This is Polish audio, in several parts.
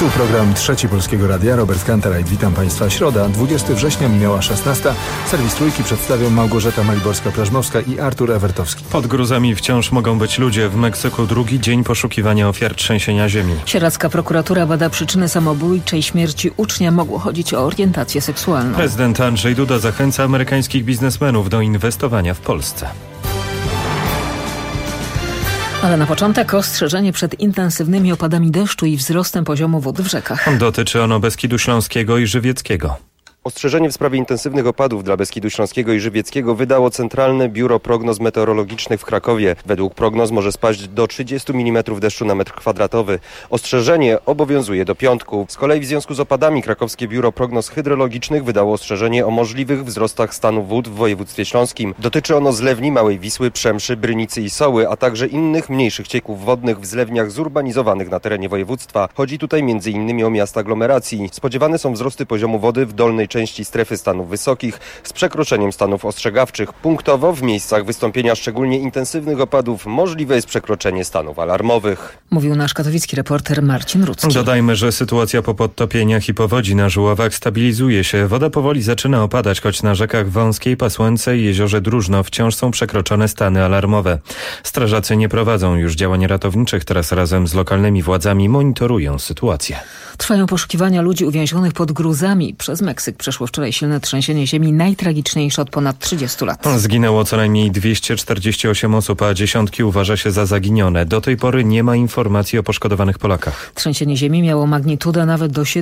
Tu program Trzeci Polskiego Radia. Robert Kanterajt, witam Państwa. Środa, 20 września, minęła 16. Serwis Trójki przedstawią Małgorzata Maliborska-Plażmowska i Artur Ewertowski. Pod gruzami wciąż mogą być ludzie. W Meksyku drugi dzień poszukiwania ofiar trzęsienia ziemi. Sieradzka prokuratura bada przyczyny samobójczej śmierci ucznia. Mogło chodzić o orientację seksualną. Prezydent Andrzej Duda zachęca amerykańskich biznesmenów do inwestowania w Polsce. Ale na początek ostrzeżenie przed intensywnymi opadami deszczu i wzrostem poziomu wód w rzekach. Dotyczy ono Beskidu Śląskiego i Żywieckiego. Ostrzeżenie w sprawie intensywnych opadów dla Beskidu Śląskiego i Żywieckiego wydało Centralne Biuro Prognoz Meteorologicznych w Krakowie. Według prognoz może spaść do 30 mm deszczu na metr kwadratowy. Ostrzeżenie obowiązuje do piątku. Z kolei w związku z opadami Krakowskie Biuro Prognoz Hydrologicznych wydało ostrzeżenie o możliwych wzrostach stanu wód w województwie śląskim. Dotyczy ono zlewni Małej Wisły, Przemszy, Brynicy i Soły, a także innych mniejszych cieków wodnych w zlewniach zurbanizowanych na terenie województwa. Chodzi tutaj m.in. o miasta aglomeracji. Spodziewane są wzrosty poziomu wody w dolnej części strefy stanów wysokich z przekroczeniem stanów ostrzegawczych. Punktowo w miejscach wystąpienia szczególnie intensywnych opadów możliwe jest przekroczenie stanów alarmowych. Mówił nasz katowicki reporter Marcin Rudzki. Dodajmy, że sytuacja po podtopieniach i powodzi na Żuławach stabilizuje się. Woda powoli zaczyna opadać, choć na rzekach Wąskiej, Pasłęce i jeziorze Drużno wciąż są przekroczone stany alarmowe. Strażacy nie prowadzą już działań ratowniczych, teraz razem z lokalnymi władzami monitorują sytuację. Trwają poszukiwania ludzi uwięzionych pod gruzami. Przez Meksyk przeszło wczoraj silne trzęsienie ziemi, najtragiczniejsze od ponad 30 lat. Zginęło co najmniej 248 osób, a dziesiątki uważa się za zaginione. Do tej pory nie ma informacji o poszkodowanych Polakach. Trzęsienie ziemi miało magnitudę nawet do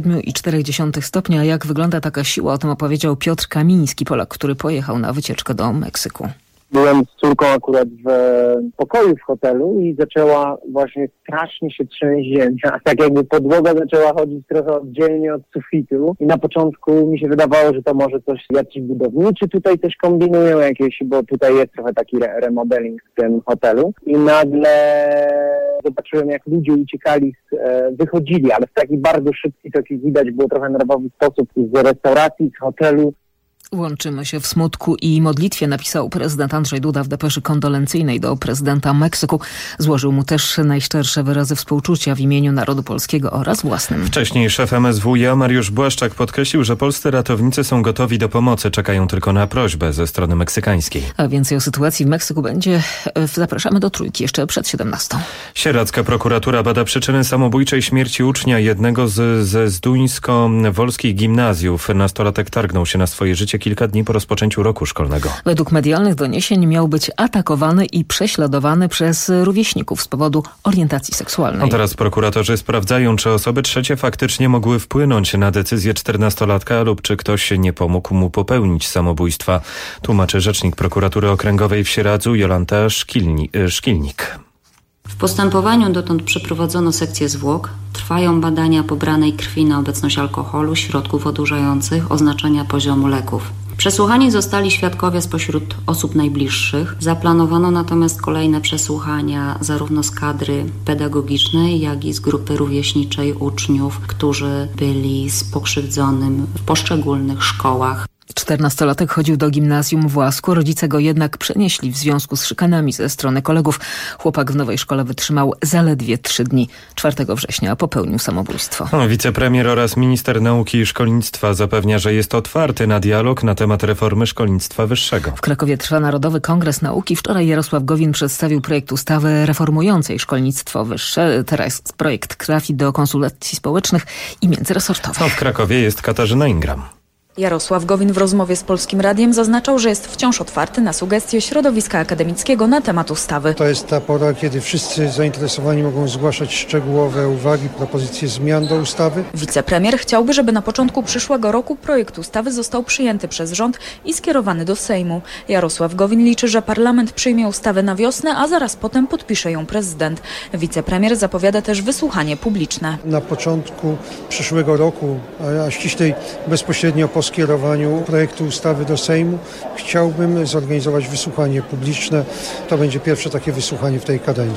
7,4 stopnia. Jak wygląda taka siła? O tym opowiedział Piotr Kamiński, Polak, który pojechał na wycieczkę do Meksyku. Byłem z córką akurat w pokoju w hotelu i zaczęła właśnie strasznie się trzęść ziemia. Tak jakby podłoga zaczęła chodzić trochę oddzielnie od sufitu i na początku mi się wydawało, że to może coś, jakiś budowniczy tutaj też kombinują jakieś, bo tutaj jest trochę taki remodeling w tym hotelu i nagle zobaczyłem, jak ludzie uciekali, wychodzili, ale w taki bardzo szybki, taki widać było trochę nerwowy sposób z restauracji, z hotelu. Łączymy się w smutku i modlitwie, napisał prezydent Andrzej Duda w depeszy kondolencyjnej do prezydenta Meksyku. Złożył mu też najszczersze wyrazy współczucia w imieniu narodu polskiego oraz własnym. Wcześniej szef MSWiA Mariusz Błaszczak podkreślił, że polscy ratownicy są gotowi do pomocy, czekają tylko na prośbę ze strony meksykańskiej. A więcej o sytuacji w Meksyku zapraszamy do Trójki jeszcze przed 17. Sieradzka prokuratura bada przyczyny samobójczej śmierci ucznia jednego ze zduńsko-wolskich gimnazjów. Nastolatek targnął się na swoje życie kilka dni po rozpoczęciu roku szkolnego. Według medialnych doniesień miał być atakowany i prześladowany przez rówieśników z powodu orientacji seksualnej. A teraz prokuratorzy sprawdzają, czy osoby trzecie faktycznie mogły wpłynąć na decyzję 14-latka lub czy ktoś nie pomógł mu popełnić samobójstwa. Tłumaczy rzecznik prokuratury okręgowej w Sieradzu Jolanta Szkilnik. W postępowaniu dotąd przeprowadzono sekcję zwłok. Trwają badania pobranej krwi na obecność alkoholu, środków odurzających, oznaczenia poziomu leków. Przesłuchani zostali świadkowie spośród osób najbliższych. Zaplanowano natomiast kolejne przesłuchania zarówno z kadry pedagogicznej, jak i z grupy rówieśniczej uczniów, którzy byli z pokrzywdzonym w poszczególnych szkołach. 14-latek chodził do gimnazjum w Łasku, rodzice go jednak przenieśli w związku z szykanami ze strony kolegów. Chłopak w nowej szkole wytrzymał zaledwie 3 dni. 4 września popełnił samobójstwo. Wicepremier oraz minister nauki i szkolnictwa zapewnia, że jest otwarty na dialog na temat reformy szkolnictwa wyższego. W Krakowie trwa Narodowy Kongres Nauki. Wczoraj Jarosław Gowin przedstawił projekt ustawy reformującej szkolnictwo wyższe. Teraz projekt trafi do konsultacji społecznych i międzyresortowych. W Krakowie jest Katarzyna Ingram. Jarosław Gowin w rozmowie z Polskim Radiem zaznaczał, że jest wciąż otwarty na sugestie środowiska akademickiego na temat ustawy. To jest ta pora, kiedy wszyscy zainteresowani mogą zgłaszać szczegółowe uwagi, propozycje zmian do ustawy. Wicepremier chciałby, żeby na początku przyszłego roku projekt ustawy został przyjęty przez rząd i skierowany do Sejmu. Jarosław Gowin liczy, że parlament przyjmie ustawę na wiosnę, a zaraz potem podpisze ją prezydent. Wicepremier zapowiada też wysłuchanie publiczne. Na początku przyszłego roku, a ściślej bezpośrednio po skierowaniu projektu ustawy do Sejmu chciałbym zorganizować wysłuchanie publiczne. To będzie pierwsze takie wysłuchanie w tej kadencji.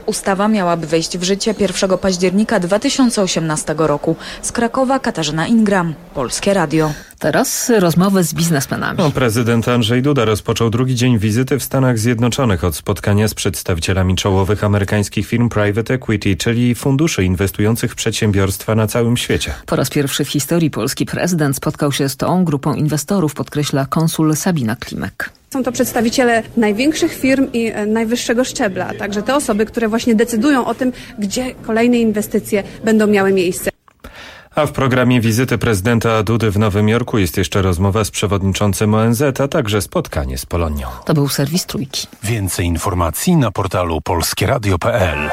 Ustawa miałaby wejść w życie 1 października 2018 roku. Z Krakowa Katarzyna Ingram, Polskie Radio. Teraz rozmowy z biznesmenami. Prezydent Andrzej Duda rozpoczął drugi dzień wizyty w Stanach Zjednoczonych od spotkania z przedstawicielami czołowych amerykańskich firm private equity, czyli funduszy inwestujących w przedsiębiorstwa na całym świecie. Po raz pierwszy w historii polski prezydent spotkał się z tą grupą inwestorów, podkreśla konsul Sabina Klimek. Są to przedstawiciele największych firm i najwyższego szczebla, także te osoby, które właśnie decydują o tym, gdzie kolejne inwestycje będą miały miejsce. A w programie wizyty prezydenta Dudy w Nowym Jorku jest jeszcze rozmowa z przewodniczącym ONZ, a także spotkanie z Polonią. To był serwis Trójki. Więcej informacji na portalu polskieradio.pl.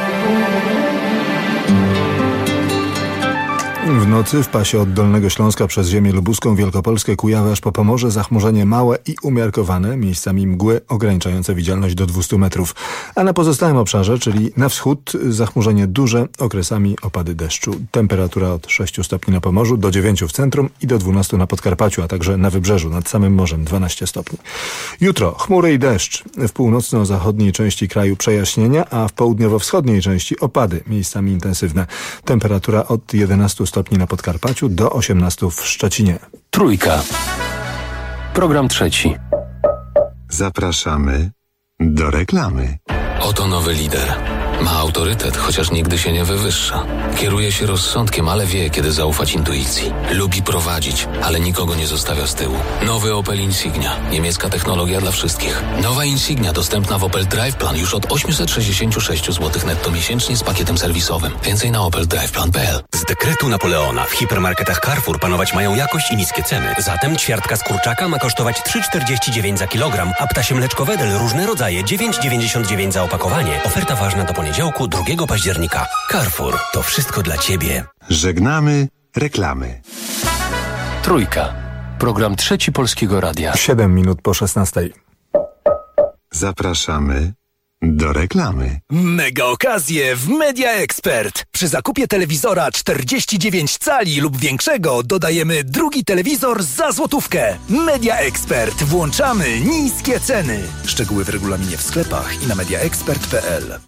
W nocy w pasie od Dolnego Śląska przez ziemię lubuską, Wielkopolskę, Kujawy aż po Pomorze zachmurzenie małe i umiarkowane, miejscami mgły ograniczające widzialność do 200 metrów. A na pozostałym obszarze, czyli na wschód, zachmurzenie duże, okresami opady deszczu. Temperatura od 6 stopni na Pomorzu do 9 w centrum i do 12 na Podkarpaciu, a także na Wybrzeżu nad samym morzem 12 stopni. Jutro chmury i deszcz. W północno-zachodniej części kraju przejaśnienia, a w południowo-wschodniej części opady, miejscami intensywne. Temperatura od 11 stopni na Podkarpaciu do 18 w Szczecinie. Trójka. Program trzeci. Zapraszamy do reklamy. Oto nowy lider. Ma autorytet, chociaż nigdy się nie wywyższa. Kieruje się rozsądkiem, ale wie, kiedy zaufać intuicji. Lubi prowadzić, ale nikogo nie zostawia z tyłu. Nowy Opel Insignia. Niemiecka technologia dla wszystkich. Nowa Insignia dostępna w Opel Drive Plan już od 866 zł netto miesięcznie z pakietem serwisowym. Więcej na opeldriveplan.pl. Z dekretu Napoleona w hipermarketach Carrefour panować mają jakość i niskie ceny. Zatem ćwiartka z kurczaka ma kosztować 3,49 za kilogram, a ptasie mleczko Wedel różne rodzaje 9,99 za opakowanie. Oferta ważna do poniedziałku 2 października. Carrefour. To wszystko dla Ciebie. Żegnamy reklamy. Trójka. Program trzeci Polskiego Radia. 7 minut po 16. Zapraszamy do reklamy. Mega okazje w Media Expert. Przy zakupie telewizora 49 cali lub większego dodajemy drugi telewizor za złotówkę. Media Expert. Włączamy niskie ceny. Szczegóły w regulaminie w sklepach i na mediaexpert.pl.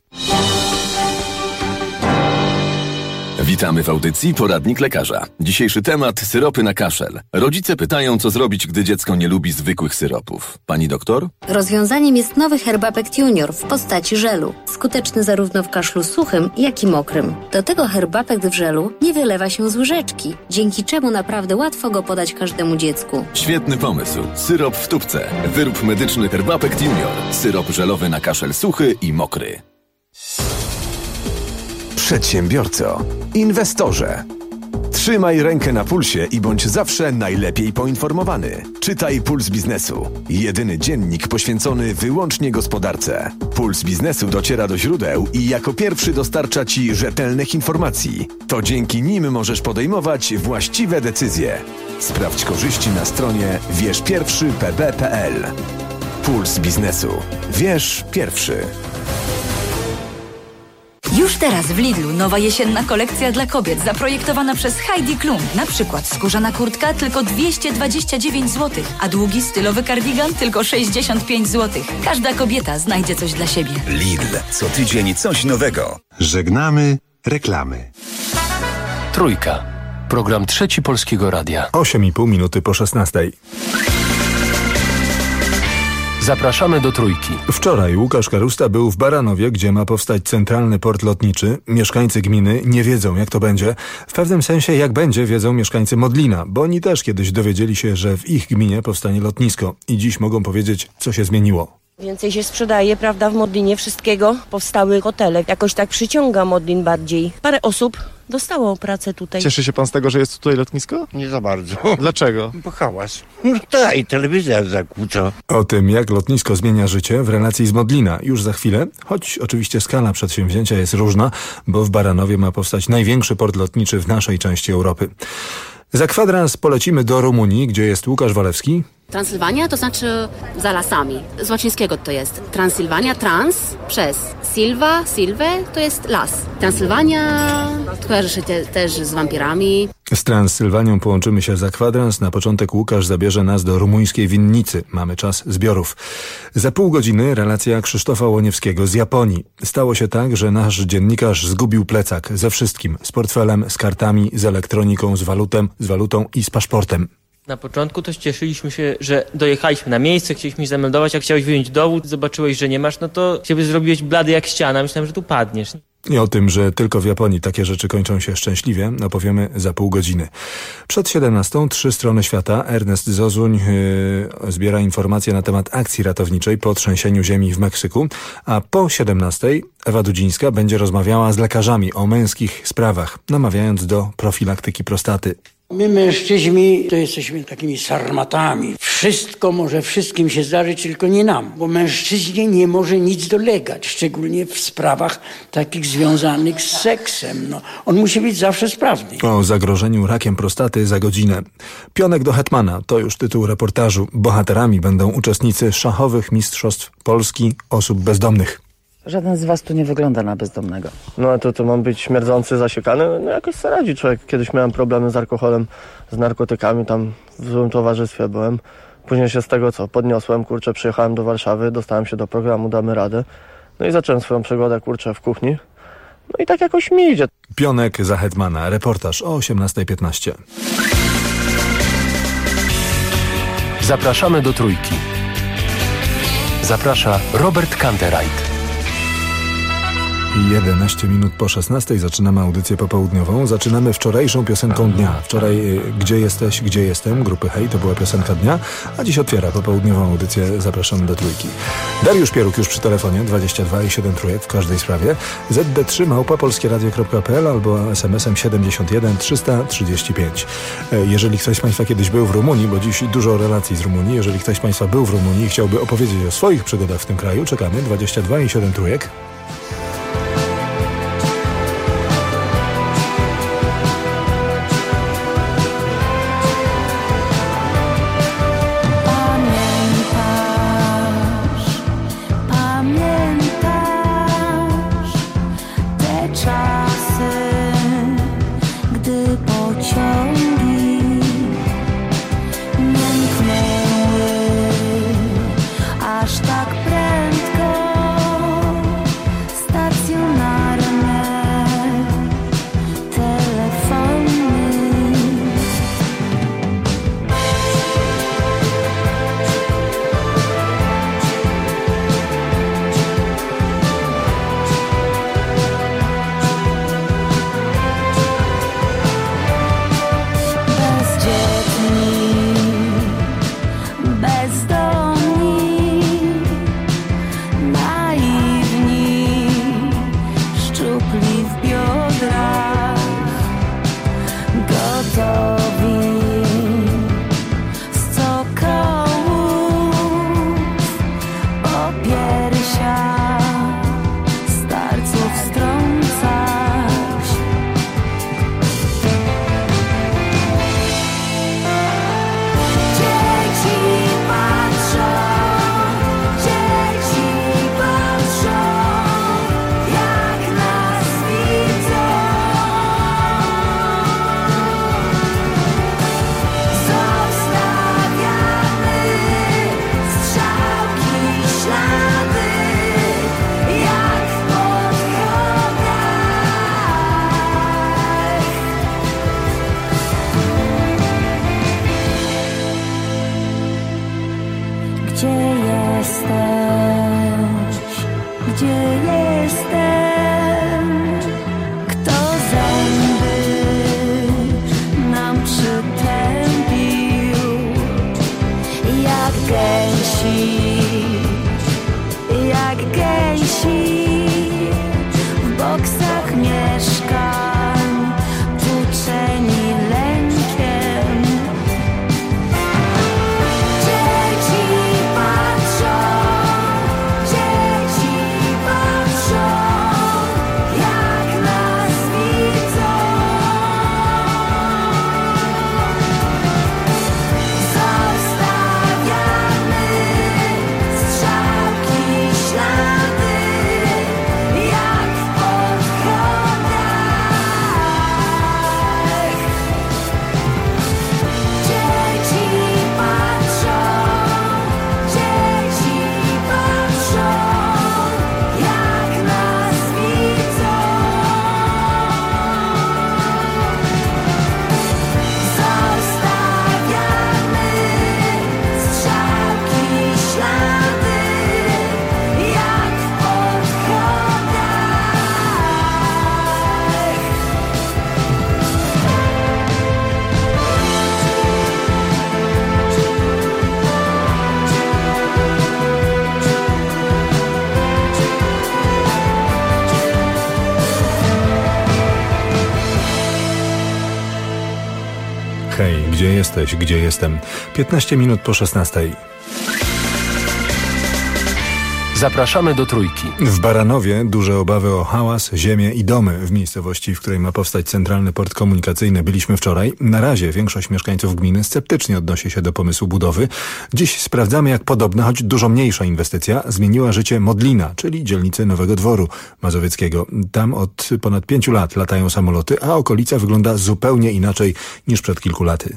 Witamy w audycji Poradnik Lekarza. Dzisiejszy temat: syropy na kaszel. Rodzice pytają, co zrobić, gdy dziecko nie lubi zwykłych syropów. Pani doktor? Rozwiązaniem jest nowy Herbapekt Junior w postaci żelu. Skuteczny zarówno w kaszlu suchym, jak i mokrym. Do tego Herbapekt w żelu nie wylewa się z łyżeczki, dzięki czemu naprawdę łatwo go podać każdemu dziecku. Świetny pomysł. Syrop w tubce. Wyrób medyczny Herbapekt Junior. Syrop żelowy na kaszel suchy i mokry. Przedsiębiorco, inwestorze. Trzymaj rękę na pulsie i bądź zawsze najlepiej poinformowany. Czytaj Puls Biznesu. Jedyny dziennik poświęcony wyłącznie gospodarce. Puls Biznesu dociera do źródeł i jako pierwszy dostarcza Ci rzetelnych informacji. To dzięki nim możesz podejmować właściwe decyzje. Sprawdź korzyści na stronie wierzpierwszypb.pl. Puls Biznesu. Wierz pierwszy. Już teraz w Lidlu nowa jesienna kolekcja dla kobiet zaprojektowana przez Heidi Klum. Na przykład skórzana kurtka tylko 229 zł, a długi stylowy kardigan tylko 65 zł. Każda kobieta znajdzie coś dla siebie. Lidl. Co tydzień coś nowego. Żegnamy reklamy. Trójka. Program trzeci Polskiego Radia. 8,5 minuty po 16. Zapraszamy do Trójki. Wczoraj Łukasz Karusta był w Baranowie, gdzie ma powstać centralny port lotniczy. Mieszkańcy gminy nie wiedzą, jak to będzie. W pewnym sensie, jak będzie, wiedzą mieszkańcy Modlina, bo oni też kiedyś dowiedzieli się, że w ich gminie powstanie lotnisko i dziś mogą powiedzieć, co się zmieniło. Więcej się sprzedaje, prawda, w Modlinie wszystkiego. Powstały hotele. Jakoś tak przyciąga Modlin bardziej. Parę osób dostało pracę tutaj. Cieszy się pan z tego, że jest tutaj lotnisko? Nie za bardzo. Dlaczego? Bo hałas. Tak, i telewizja zakłóca. O tym, jak lotnisko zmienia życie w relacji z Modlina już za chwilę, choć oczywiście skala przedsięwzięcia jest różna, bo w Baranowie ma powstać największy port lotniczy w naszej części Europy. Za kwadrans polecimy do Rumunii, gdzie jest Łukasz Walewski. Transylwania to znaczy za lasami. Z łacińskiego to jest Transylwania, trans, przez Silva, silve to jest las. Transylwania kojarzy się też z wampirami. Z Transsylwanią połączymy się za kwadrans. Na początek Łukasz zabierze nas do rumuńskiej winnicy. Mamy czas zbiorów. Za pół godziny relacja Krzysztofa Łoniewskiego z Japonii. Stało się tak, że nasz dziennikarz zgubił plecak ze wszystkim. Z portfelem, z kartami, z elektroniką, z walutą i z paszportem. Na początku to cieszyliśmy się, że dojechaliśmy na miejsce, chcieliśmy się zameldować, jak chciałeś wyjąć dowód, zobaczyłeś, że nie masz, no to się zrobiłeś blady jak ściana, myślałem, że tu padniesz. I o tym, że tylko w Japonii takie rzeczy kończą się szczęśliwie, opowiemy za pół godziny. Przed 17:00 3 strony świata. Ernest Zozuń zbiera informacje na temat akcji ratowniczej po trzęsieniu ziemi w Meksyku, a po 17:00 Ewa Dudzińska będzie rozmawiała z lekarzami o męskich sprawach, namawiając do profilaktyki prostaty. My mężczyźni to jesteśmy takimi sarmatami. Wszystko może wszystkim się zdarzyć, tylko nie nam. Bo mężczyźnie nie może nic dolegać, szczególnie w sprawach takich związanych z seksem. No, on musi być zawsze sprawny. O zagrożeniu rakiem prostaty za godzinę. Pionek do hetmana, to już tytuł reportażu. Bohaterami będą uczestnicy szachowych mistrzostw Polski osób bezdomnych. Żaden z was tu nie wygląda na bezdomnego. No a to mam być śmierdzący, zasiekany? No jakoś sobie radzi człowiek. Kiedyś miałem problemy z alkoholem, z narkotykami, tam w złym towarzystwie byłem. Później się z tego podniosłem, przyjechałem do Warszawy, dostałem się do programu Damy Radę. No i zacząłem swoją przygodę, w kuchni. No i tak jakoś mi idzie. Pionek za hetmana, reportaż o 18:15. Zapraszamy do Trójki. Zaprasza Robert Kantereit. 11 minut po 16:00 zaczynamy audycję popołudniową. Zaczynamy wczorajszą piosenką dnia. Wczoraj Gdzie jesteś, gdzie jestem grupy Hej, to była piosenka dnia, a dziś otwiera popołudniową audycję. Zapraszamy do Trójki. Dariusz Pieruk już przy telefonie 22 i 7 trójek w każdej sprawie. ZD3@polskieradio.pl albo SMS-em 71 335. Jeżeli ktoś z Państwa kiedyś był w Rumunii, bo dziś dużo relacji z Rumunii, jeżeli ktoś z Państwa był w Rumunii i chciałby opowiedzieć o swoich przygodach w tym kraju, czekamy 22 i 7 trójek. Hej, gdzie jesteś, gdzie jestem? 15 minut po 16. Zapraszamy do Trójki. W Baranowie duże obawy o hałas, ziemię i domy w miejscowości, w której ma powstać centralny port komunikacyjny. Byliśmy wczoraj. Na razie większość mieszkańców gminy sceptycznie odnosi się do pomysłu budowy. Dziś sprawdzamy, jak podobna, choć dużo mniejsza inwestycja zmieniła życie Modlina, czyli dzielnicy Nowego Dworu Mazowieckiego. Tam od ponad 5 lat latają samoloty, a okolica wygląda zupełnie inaczej niż przed kilku laty.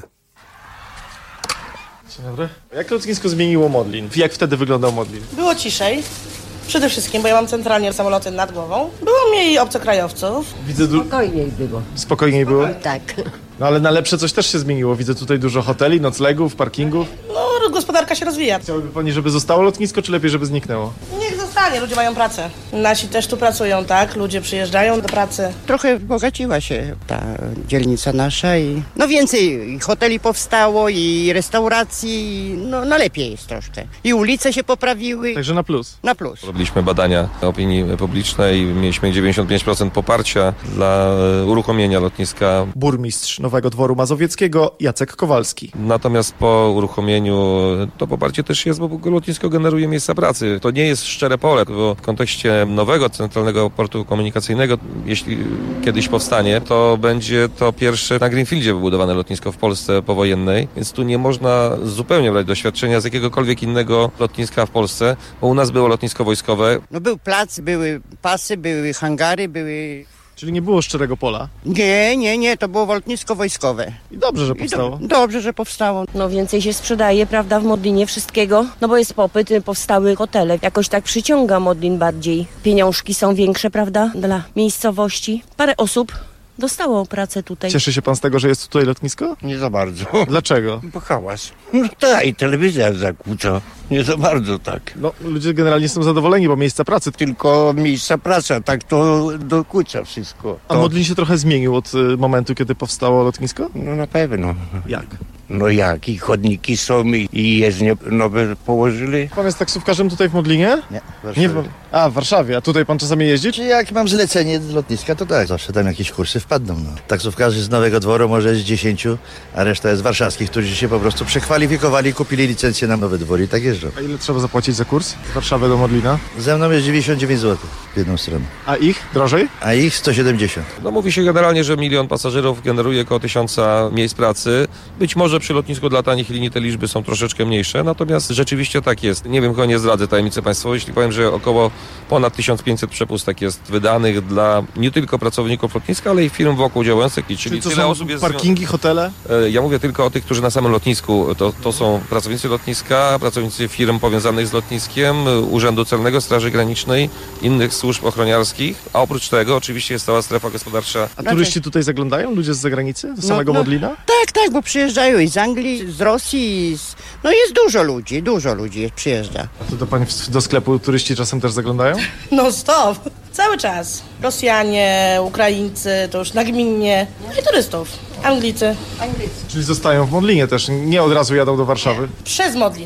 Dzień dobry. Jak lotnisko zmieniło Modlin? Jak wtedy wyglądał Modlin? Było ciszej. Przede wszystkim, bo ja mam centralnie samoloty nad głową. Było mniej obcokrajowców. Widzę Spokojniej było. Spokojniej było? Tak. No ale na lepsze coś też się zmieniło. Widzę tutaj dużo hoteli, noclegów, parkingów. No, gospodarka się rozwija. Chciałaby pani, żeby zostało lotnisko, czy lepiej, żeby zniknęło? Niech zostanie, ludzie mają pracę. Nasi też tu pracują, tak? Ludzie przyjeżdżają do pracy. Trochę bogaciła się ta dzielnica nasza i no więcej hoteli powstało i restauracji, no lepiej jest troszkę. I ulice się poprawiły. Także na plus. Na plus. Robiliśmy badania opinii publicznej i mieliśmy 95% poparcia dla uruchomienia lotniska. Burmistrz Nowego Dworu Mazowieckiego Jacek Kowalski. Natomiast po uruchomieniu to poparcie też jest, bo lotnisko generuje miejsca pracy. To nie jest szczere pole, bo w kontekście nowego centralnego portu komunikacyjnego, jeśli kiedyś powstanie, to będzie to pierwsze na Greenfieldzie wybudowane lotnisko w Polsce powojennej, więc tu nie można zupełnie brać doświadczenia z jakiegokolwiek innego lotniska w Polsce, bo u nas było lotnisko wojskowe. No był plac, były pasy, były hangary, były... Czyli nie było szczerego pola? Nie, to było lotnisko wojskowe. I dobrze, że powstało. Dobrze, że powstało. No więcej się sprzedaje, prawda, w Modlinie wszystkiego, no bo jest popyt, powstały hotele. Jakoś tak przyciąga Modlin bardziej. Pieniążki są większe, prawda, dla miejscowości. Parę osób dostało pracę tutaj. Cieszy się pan z tego, że jest tutaj lotnisko? Nie za bardzo. Dlaczego? Bo hałas. No tak, i telewizja zakłóca. Nie za bardzo tak. No, ludzie generalnie są zadowoleni, bo miejsca pracy. Tylko miejsca pracy, tak to dokucza wszystko. A Modlin się trochę zmienił od momentu, kiedy powstało lotnisko? No na pewno. Jak? No jak? I chodniki są, i jezdnie nowe położyli. Pan jest taksówkarzem tutaj w Modlinie? Nie, w Warszawie. W Warszawie. A tutaj pan czasami jeździ? Czy jak mam zlecenie z lotniska, to tak. Zawsze tam jakieś kursy wpadną. No. Taksówkarzy z Nowego Dworu może jest 10, a reszta jest warszawskich, którzy się po prostu przekwalifikowali, kupili licencję na Nowy Dwór i tak jeżdżą. A ile trzeba zapłacić za kurs z Warszawy do Modlina? Ze mną jest 99 zł w jedną stronę. A ich? Drożej? A ich 170. No mówi się generalnie, że 1 milion pasażerów generuje około 1000 miejsc pracy. Być może przy lotnisku dla tanich linii te liczby są troszeczkę mniejsze, natomiast rzeczywiście tak jest. Nie wiem, nie zdradzę tajemnicy państwowej, jeśli powiem, że około ponad 1500 przepustek jest wydanych dla nie tylko pracowników lotniska, ale i firm wokół działających. Czyli to tyle są osób jest... parkingi, hotele? Ja mówię tylko o tych, którzy na samym lotnisku. To są pracownicy lotniska, pracownicy firm powiązanych z lotniskiem, Urzędu Celnego, Straży Granicznej, innych służb ochroniarskich, a oprócz tego oczywiście jest cała strefa gospodarcza. A turyści tutaj zaglądają? Ludzie z zagranicy? Do samego Modlina? Tak, bo przyjeżdżają i z Anglii, z Rosji, no jest dużo ludzi przyjeżdża. A to do pani do sklepu turyści czasem też zaglądają? No stop, cały czas. Rosjanie, Ukraińcy, to już nagminnie. No i turystów. Anglicy. Czyli zostają w Modlinie też, nie od razu jadą do Warszawy? Przez Modlin.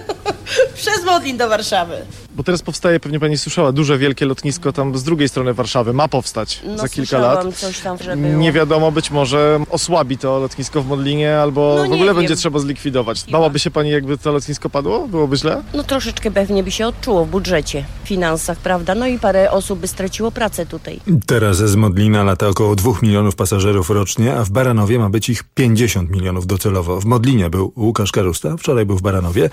Przez Modlin do Warszawy. Bo teraz powstaje, pewnie pani słyszała, duże, wielkie lotnisko tam z drugiej strony Warszawy. Ma powstać za kilka lat. Coś tam, że było. Nie wiadomo, być może osłabi to lotnisko w Modlinie, albo w ogóle będzie trzeba zlikwidować. Bałaby się pani, jakby to lotnisko padło? Byłoby źle? No troszeczkę pewnie by się odczuło w budżecie, w finansach, prawda? No i parę osób by straciło pracę tutaj. Teraz z Modlina lata około 2 milionów pasażerów rocznie, a w Baranowie ma być ich 50 milionów docelowo. W Modlinie był Łukasz Karusta, wczoraj był w Baranowie.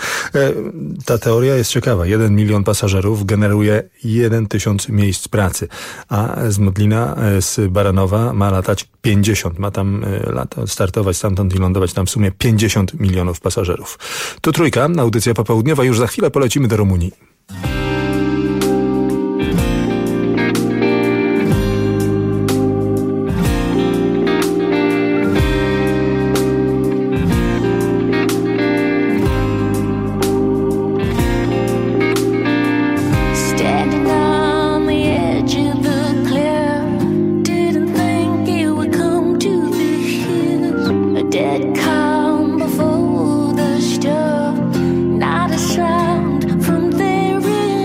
Ta teoria jest ciekawa. 1 milion pasażerów generuje 1000 miejsc pracy, a z Modlina, z Baranowa ma latać 50. Ma tam startować stamtąd i lądować tam w sumie 50 milionów pasażerów. To Trójka, audycja popołudniowa. Już za chwilę polecimy do Rumunii. Not a sound from their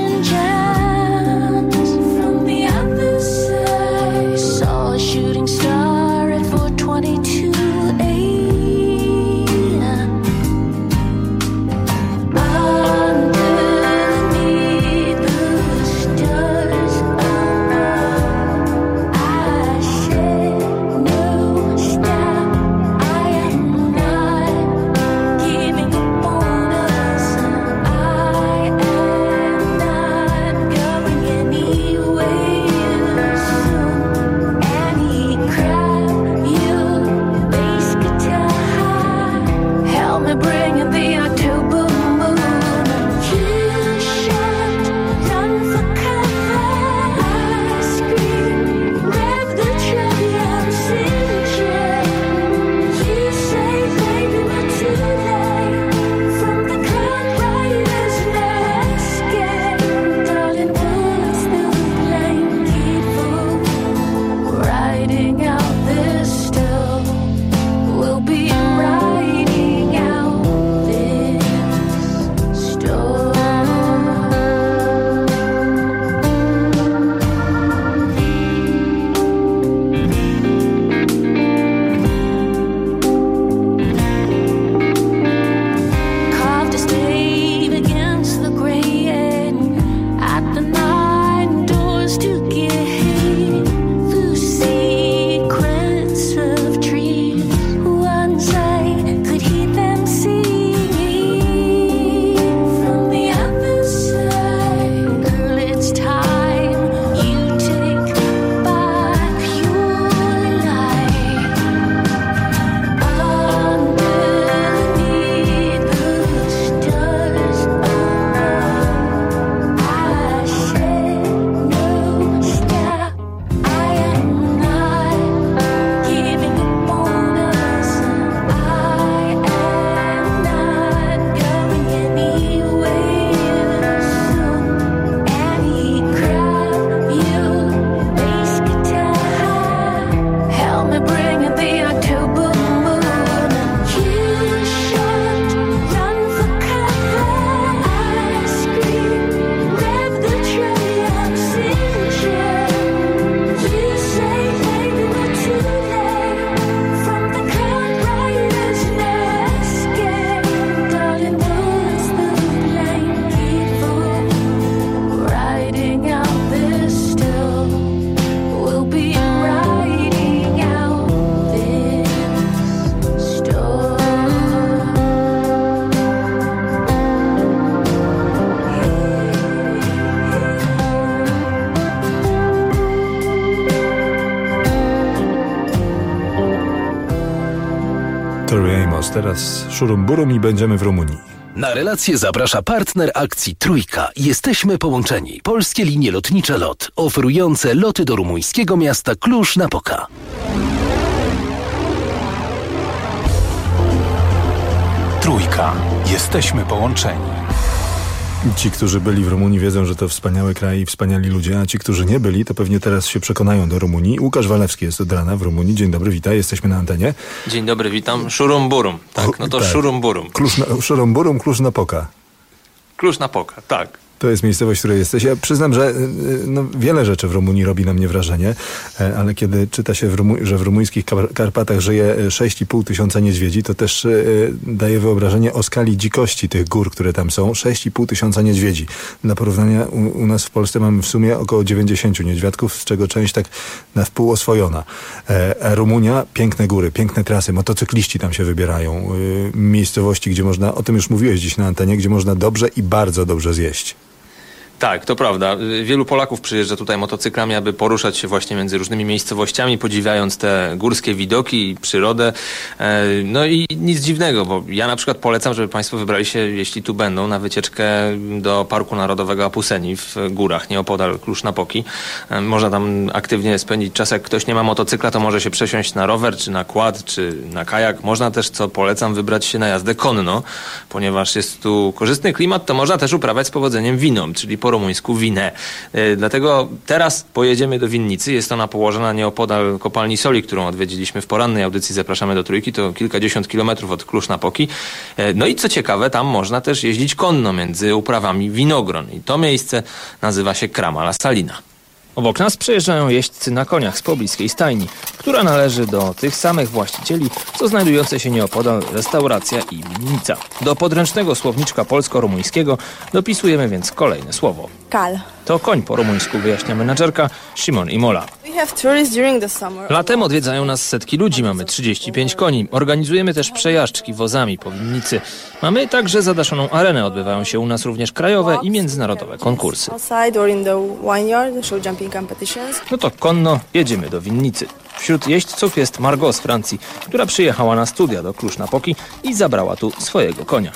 Amos. Teraz szurum burum i będziemy w Rumunii. Na relację zaprasza partner akcji Trójka. Jesteśmy połączeni. Polskie linie lotnicze LOT, oferujące loty do rumuńskiego miasta Cluj-Napoca. Trójka. Jesteśmy połączeni. Ci, którzy byli w Rumunii, wiedzą, że to wspaniały kraj i wspaniali ludzie, a ci, którzy nie byli, to pewnie teraz się przekonają do Rumunii. Łukasz Walewski jest od rana w Rumunii. Dzień dobry, witaj, jesteśmy na antenie. Dzień dobry, witam. Szurum burum. Tak, no to tak. Szurum burum. Szurum burum, Cluj-Napoca. Cluj-Napoca, tak. To jest miejscowość, w której jesteś. Ja przyznam, że wiele rzeczy w Rumunii robi na mnie wrażenie, ale kiedy czyta się, że w rumuńskich Karpatach żyje 6,5 tysiąca niedźwiedzi, to też daje wyobrażenie o skali dzikości tych gór, które tam są. 6,5 tysiąca niedźwiedzi. Dla porównania u nas w Polsce mamy w sumie około 90 niedźwiadków, z czego część tak na wpół oswojona. A Rumunia, piękne góry, piękne trasy, motocykliści tam się wybierają. Miejscowości, gdzie można, o tym już mówiłeś dziś na antenie, gdzie można dobrze i bardzo dobrze zjeść. Tak, to prawda. Wielu Polaków przyjeżdża tutaj motocyklami, aby poruszać się właśnie między różnymi miejscowościami, podziwiając te górskie widoki i przyrodę. No i nic dziwnego, bo ja na przykład polecam, żeby Państwo wybrali się, jeśli tu będą, na wycieczkę do Parku Narodowego Apuseni w górach, nieopodal Cluj-Napoki. Można tam aktywnie spędzić czas. Jak ktoś nie ma motocykla, to może się przesiąść na rower, czy na quad, czy na kajak. Można też, co polecam, wybrać się na jazdę konno, ponieważ jest tu korzystny klimat, to można też uprawiać z powodzeniem wino, czyli po rumuńsku winę. Dlatego teraz pojedziemy do winnicy. Jest ona położona nieopodal kopalni soli, którą odwiedziliśmy w porannej audycji Zapraszamy do Trójki. To kilkadziesiąt kilometrów od Cluj-Napoki. No i co ciekawe, tam można też jeździć konno między uprawami winogron. I to miejsce nazywa się Crama la Salina. Obok nas przejeżdżają jeźdźcy na koniach z pobliskiej stajni, która należy do tych samych właścicieli, co znajdujące się nieopodal restauracja i winnica. Do podręcznego słowniczka polsko-rumuńskiego dopisujemy więc kolejne słowo. Kal. To koń po rumuńsku, wyjaśnia menadżerka Szymon Imola. Latem odwiedzają nas setki ludzi, mamy 35 koni. Organizujemy też przejażdżki wozami po winnicy. Mamy także zadaszoną arenę, odbywają się u nas również krajowe i międzynarodowe konkursy. No to konno jedziemy do winnicy. Wśród jeźdźców jest Margot z Francji, która przyjechała na studia do Cluj-Napoki i zabrała tu swojego konia.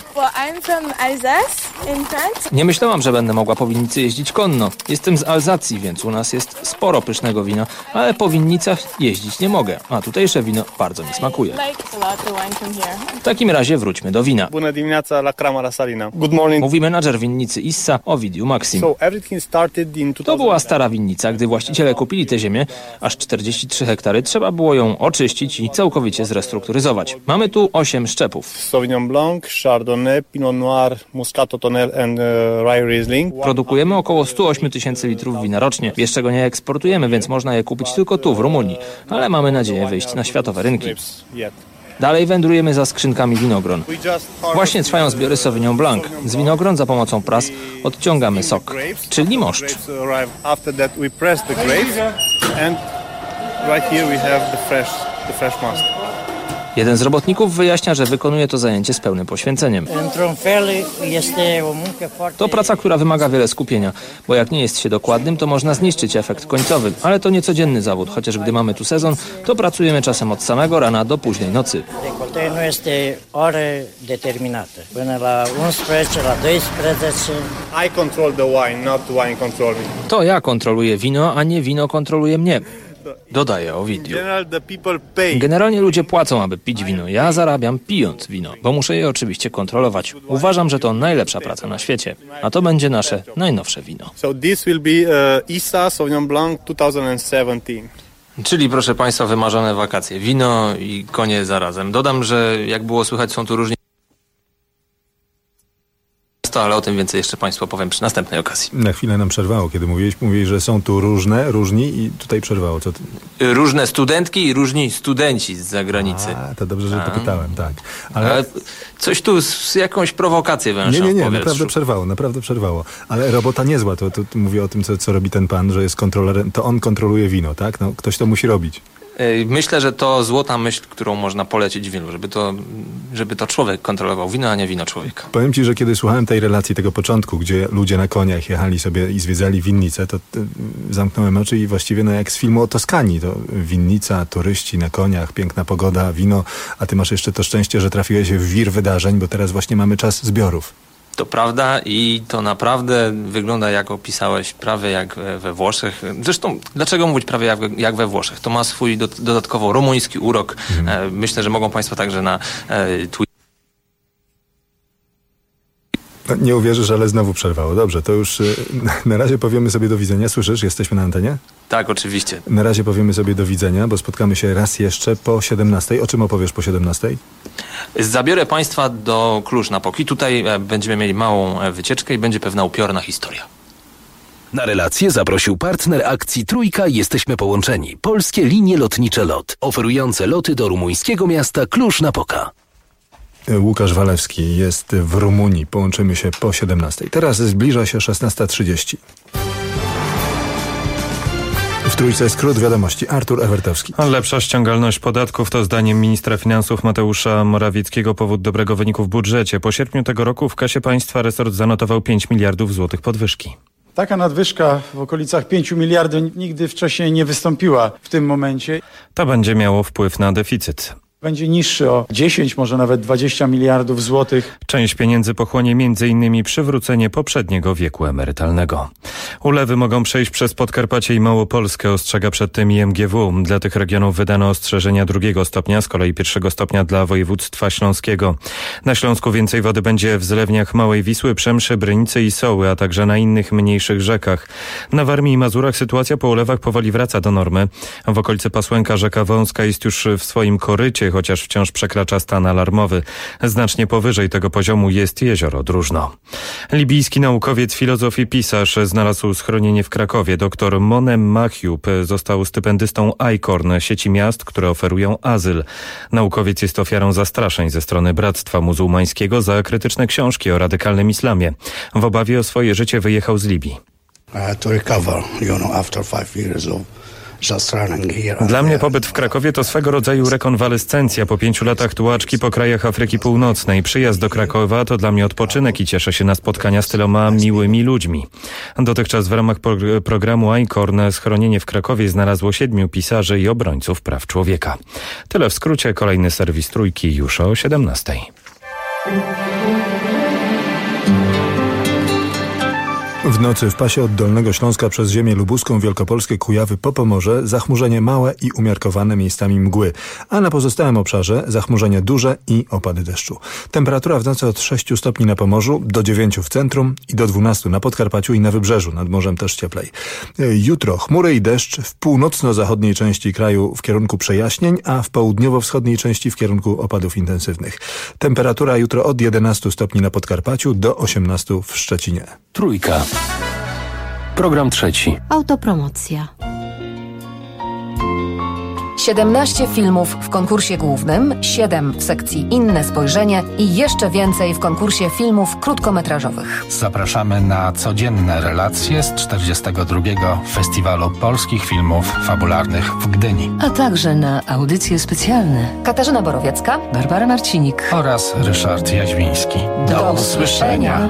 Nie myślałam, że będę mogła po winnicy jeździć konno. Jestem z Alzacji, więc u nas jest sporo pysznego wina, ale po winnicach jeździć nie mogę, a tutejsze wino bardzo mi smakuje. W takim razie wróćmy do wina. Mówi menadżer winnicy Issa Ovidiu Maxim. To była stara winnica. Gdy właściciele kupili tę ziemię, aż 43 hektary, trzeba było ją oczyścić i całkowicie zrestrukturyzować. Mamy tu 8 szczepów. Sauvignon Blanc, Chardonnay, Pinot Noir, Muscato Tonnelle and Rye Riesling. Produkujemy około 108 tysięcy litrów wina rocznie. Jeszcze go nie eksportujemy, więc można je kupić tylko tu w Rumunii, ale mamy nadzieję wyjść na światowe rynki. Dalej wędrujemy za skrzynkami winogron. Właśnie trwają zbiory Sauvignon Blanc. Z winogron za pomocą pras odciągamy sok, czyli moszcz. Jeden z robotników wyjaśnia, że wykonuje to zajęcie z pełnym poświęceniem. To praca, która wymaga wiele skupienia, bo jak nie jest się dokładnym, to można zniszczyć efekt końcowy. Ale to niecodzienny zawód, chociaż gdy mamy tu sezon, to pracujemy czasem od samego rana do późnej nocy. To ja kontroluję wino, a nie wino kontroluje mnie. Dodaje Ovidiu. Generalnie ludzie płacą, aby pić wino. Ja zarabiam pijąc wino, bo muszę je oczywiście kontrolować. Uważam, że to najlepsza praca na świecie. A to będzie nasze najnowsze wino. Issa Sauvignon Blanc 2017. Czyli, proszę Państwa, wymarzone wakacje. Wino i konie zarazem. Dodam, że jak było słychać, są tu różni, ale o tym więcej jeszcze Państwu powiem przy następnej okazji. Na chwilę nam przerwało, kiedy mówiłeś, że są tu różni i tutaj przerwało. Co ty? Różne studentki i różni studenci z zagranicy. To dobrze, że to pytałem, tak. Ale coś tu z jakąś prowokację wężą Nie, naprawdę przerwało. Ale robota niezła, to mówię o tym, co robi ten pan, że jest kontrolerem, to on kontroluje wino, tak? No, ktoś to musi robić. Myślę, że to złota myśl, którą można polecić winu, żeby to człowiek kontrolował wino, a nie wino człowieka. Powiem ci, że kiedy słuchałem tej relacji, tego początku, gdzie ludzie na koniach jechali sobie i zwiedzali winnicę, to zamknąłem oczy i właściwie jak z filmu o Toskanii. To winnica, turyści na koniach, piękna pogoda, wino, a ty masz jeszcze to szczęście, że trafiłeś w wir wydarzeń, bo teraz właśnie mamy czas zbiorów. To prawda i to naprawdę wygląda, jak opisałeś, prawie jak we Włoszech. Zresztą, dlaczego mówić prawie jak we Włoszech? To ma swój dodatkowo rumuński urok. Myślę, że mogą Państwo także na Twitter. Nie uwierzysz, ale znowu przerwało. Dobrze, to już na razie powiemy sobie do widzenia. Słyszysz? Jesteśmy na antenie? Tak, oczywiście. Na razie powiemy sobie do widzenia, bo spotkamy się raz jeszcze po 17. O czym opowiesz po 17? Zabiorę Państwa do Cluj-Napoki. Tutaj będziemy mieli małą wycieczkę i będzie pewna upiorna historia. Na relację zaprosił partner akcji Trójka Jesteśmy Połączeni. Polskie linie lotnicze LOT, oferujące loty do rumuńskiego miasta Cluj-Napoka. Łukasz Walewski jest w Rumunii. Połączymy się po 17. Teraz zbliża się 16:30. W Trójce skrót wiadomości. Artur Ewertowski. Lepsza ściągalność podatków to zdaniem ministra finansów Mateusza Morawieckiego powód dobrego wyniku w budżecie. Po sierpniu tego roku w kasie państwa resort zanotował 5 miliardów złotych podwyżki. Taka nadwyżka w okolicach 5 miliardów nigdy wcześniej nie wystąpiła w tym momencie. To będzie miało wpływ na deficyt. Będzie niższy o 10, może nawet 20 miliardów złotych. Część pieniędzy pochłonie m.in. przywrócenie poprzedniego wieku emerytalnego. Ulewy mogą przejść przez Podkarpacie i Małopolskę, ostrzega przed tym IMGW. Dla tych regionów wydano ostrzeżenia 2 stopnia, z kolei 1 stopnia dla województwa śląskiego. Na Śląsku więcej wody będzie w zlewniach Małej Wisły, Przemszy, Brynicy i Soły, a także na innych mniejszych rzekach. Na Warmii i Mazurach sytuacja po ulewach powoli wraca do normy. W okolicy Pasłęka rzeka Wąska jest już w swoim korycie, chociaż wciąż przekracza stan alarmowy. Znacznie powyżej tego poziomu jest jezioro Drużno. Libijski naukowiec, filozof i pisarz znalazł schronienie w Krakowie. Dr Monem Mahiub został stypendystą ICORN, sieci miast, które oferują azyl. Naukowiec jest ofiarą zastraszeń ze strony Bractwa Muzułmańskiego za krytyczne książki o radykalnym islamie. W obawie o swoje życie wyjechał z Libii. Dla mnie pobyt w Krakowie to swego rodzaju rekonwalescencja po 5 latach tułaczki po krajach Afryki Północnej. Przyjazd do Krakowa to dla mnie odpoczynek i cieszę się na spotkania z tyloma miłymi ludźmi. Dotychczas w ramach programu ICORN schronienie w Krakowie znalazło 7 pisarzy i obrońców praw człowieka. Tyle w skrócie, kolejny serwis Trójki już o 17. W nocy w pasie od Dolnego Śląska przez ziemię lubuską, Wielkopolskie, Kujawy po Pomorze zachmurzenie małe i umiarkowane, miejscami mgły, a na pozostałym obszarze zachmurzenie duże i opady deszczu. Temperatura w nocy od 6 stopni na Pomorzu, do 9 w centrum i do 12 na Podkarpaciu i na Wybrzeżu, nad morzem też cieplej. Jutro chmury i deszcz w północno-zachodniej części kraju w kierunku przejaśnień, a w południowo-wschodniej części w kierunku opadów intensywnych. Temperatura jutro od 11 stopni na Podkarpaciu do 18 w Szczecinie. Trójka. Program trzeci. Autopromocja. 17 filmów w konkursie głównym, 7 w sekcji Inne spojrzenie i jeszcze więcej w konkursie filmów krótkometrażowych. Zapraszamy na codzienne relacje z 42. Festiwalu Polskich Filmów Fabularnych w Gdyni. A także na audycje specjalne. Katarzyna Borowiecka, Barbara Marcinik oraz Ryszard Jaźwiński. Do usłyszenia.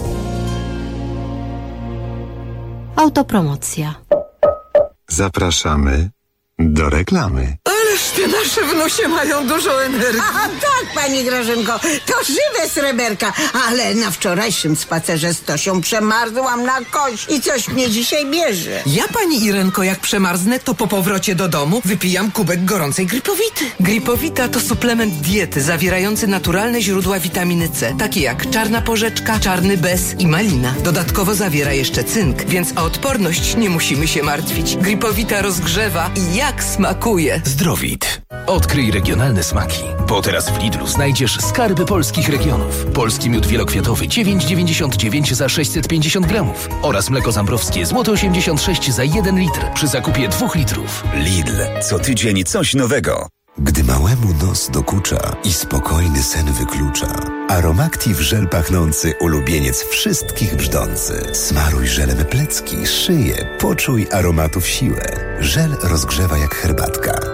Autopromocja. Zapraszamy do reklamy. Ależ te nasze wnusie mają dużo energii. A tak, pani Grażynko, to żywe sreberka, ale na wczorajszym spacerze z Tosią przemarzłam na kość i coś mnie dzisiaj bierze. Ja, pani Irenko, jak przemarznę, to po powrocie do domu wypijam kubek gorącej Gripowity. Gripowita to suplement diety zawierający naturalne źródła witaminy C, takie jak czarna porzeczka, czarny bez i malina. Dodatkowo zawiera jeszcze cynk, więc o odporność nie musimy się martwić. Gripowita rozgrzewa i jak smakuje. Zdrowit. Odkryj regionalne smaki, bo teraz w Lidlu znajdziesz skarby polskich regionów. Polski miód wielokwiatowy 9,99 za 650 gramów oraz mleko zambrowskie złote 86 za 1 litr przy zakupie 2 litrów. Lidl. Co tydzień coś nowego. Gdy małemu nos dokucza i spokojny sen wyklucza, Aromactive żel pachnący, ulubieniec wszystkich brzdący. Smaruj żelem plecki, szyję, poczuj aromatów siłę. Żel rozgrzewa jak herbatka.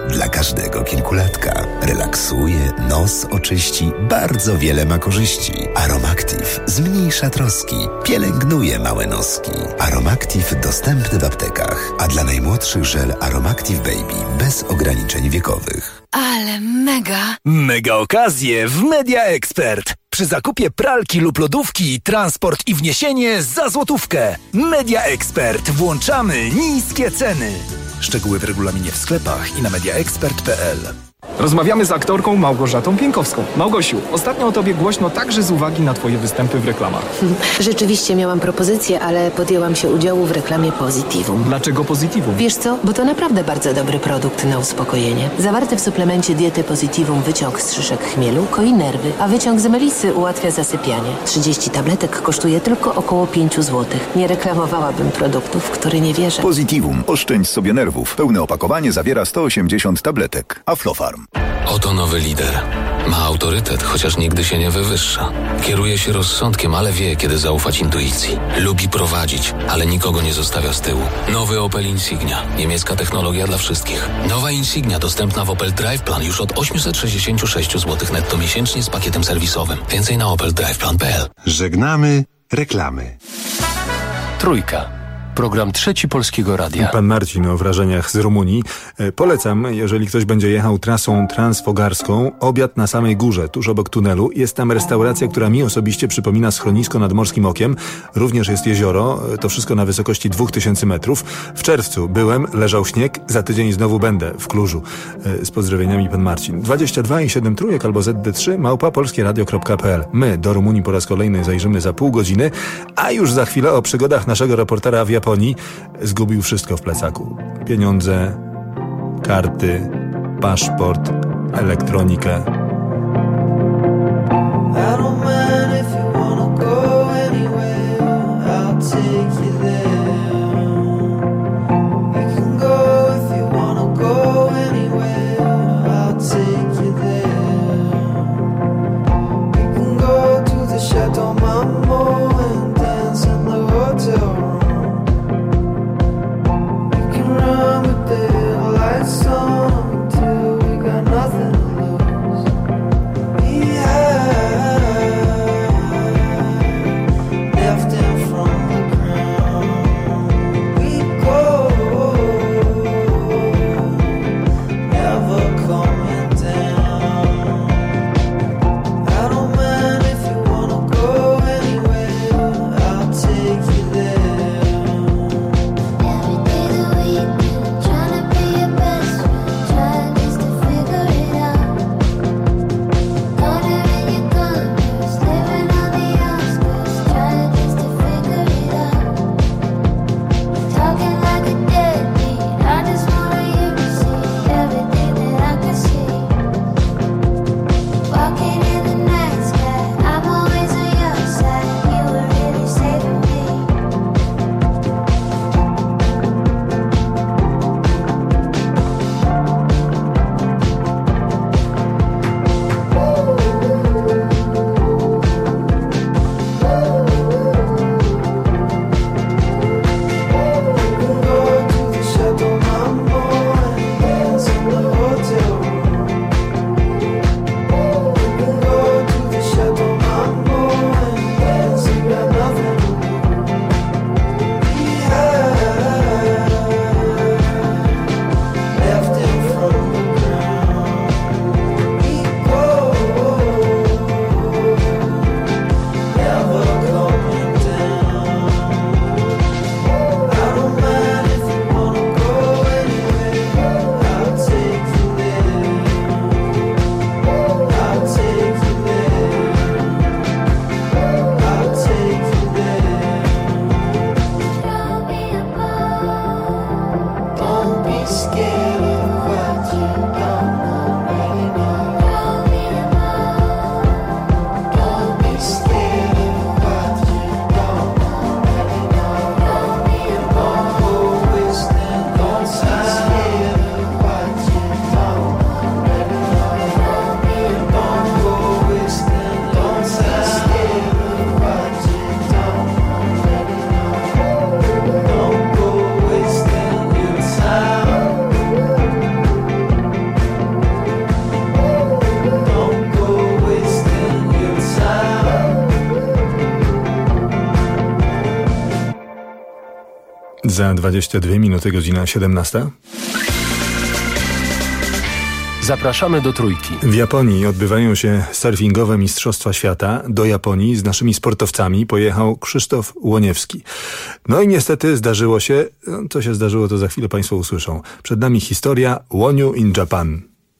Dla każdego kilkulatka. Relaksuje, nos oczyści, bardzo wiele ma korzyści. Aromactive zmniejsza troski, pielęgnuje małe noski. Aromactive dostępny w aptekach, a dla najmłodszych żel Aromactive Baby bez ograniczeń wiekowych. Ale mega! Mega okazje w Media Expert. Przy zakupie pralki lub lodówki, transport i wniesienie za złotówkę. Media Expert. Włączamy niskie ceny. Szczegóły w regulaminie w sklepach i na mediaexpert.pl. Rozmawiamy z aktorką Małgorzatą Pienkowską. Małgosiu, ostatnio o tobie głośno także z uwagi na twoje występy w reklamach. Rzeczywiście miałam propozycję, ale podjęłam się udziału w reklamie Positivum. Dlaczego Positivum? Wiesz co? Bo to naprawdę bardzo dobry produkt na uspokojenie. Zawarty w suplemencie diety Positivum wyciąg z szyszek chmielu koi nerwy, a wyciąg z melisy ułatwia zasypianie. 30 tabletek kosztuje tylko około 5 zł. Nie reklamowałabym produktów, w które nie wierzę. Positivum. Oszczędź sobie nerwów. Pełne opakowanie zawiera 180 tabletek. Aflofarm. Oto nowy lider. Ma autorytet, chociaż nigdy się nie wywyższa. Kieruje się rozsądkiem, ale wie, kiedy zaufać intuicji. Lubi prowadzić, ale nikogo nie zostawia z tyłu. Nowy Opel Insignia. Niemiecka technologia dla wszystkich. Nowa Insignia dostępna w Opel Drive Plan już od 866 zł netto miesięcznie z pakietem serwisowym. Więcej na opeldriveplan.pl. Żegnamy reklamy. Trójka. Program Trzeci Polskiego Radia. Pan Marcin o wrażeniach z Rumunii. Polecam, jeżeli ktoś będzie jechał trasą transfogarską, obiad na samej górze, tuż obok tunelu. Jest tam restauracja, która mi osobiście przypomina schronisko nad Morskim Okiem. Również jest jezioro, to wszystko na wysokości 2000 metrów. W czerwcu byłem, leżał śnieg, za tydzień znowu będę w Klużu. Z pozdrowieniami pan Marcin. 22 i 7 trójek albo ZD3 @polskieradio.pl. My do Rumunii po raz kolejny zajrzymy za pół godziny, a już za chwilę o przygodach naszego reportera w Japonii. Zgubił wszystko w plecaku. Pieniądze, karty, paszport, elektronikę. Za 22 minuty, godzina 17. Zapraszamy do Trójki. W Japonii odbywają się surfingowe Mistrzostwa Świata. Do Japonii z naszymi sportowcami pojechał Krzysztof Łoniewski. No i niestety zdarzyło się, co się zdarzyło, to za chwilę Państwo usłyszą. Przed nami historia Łoniu in Japan.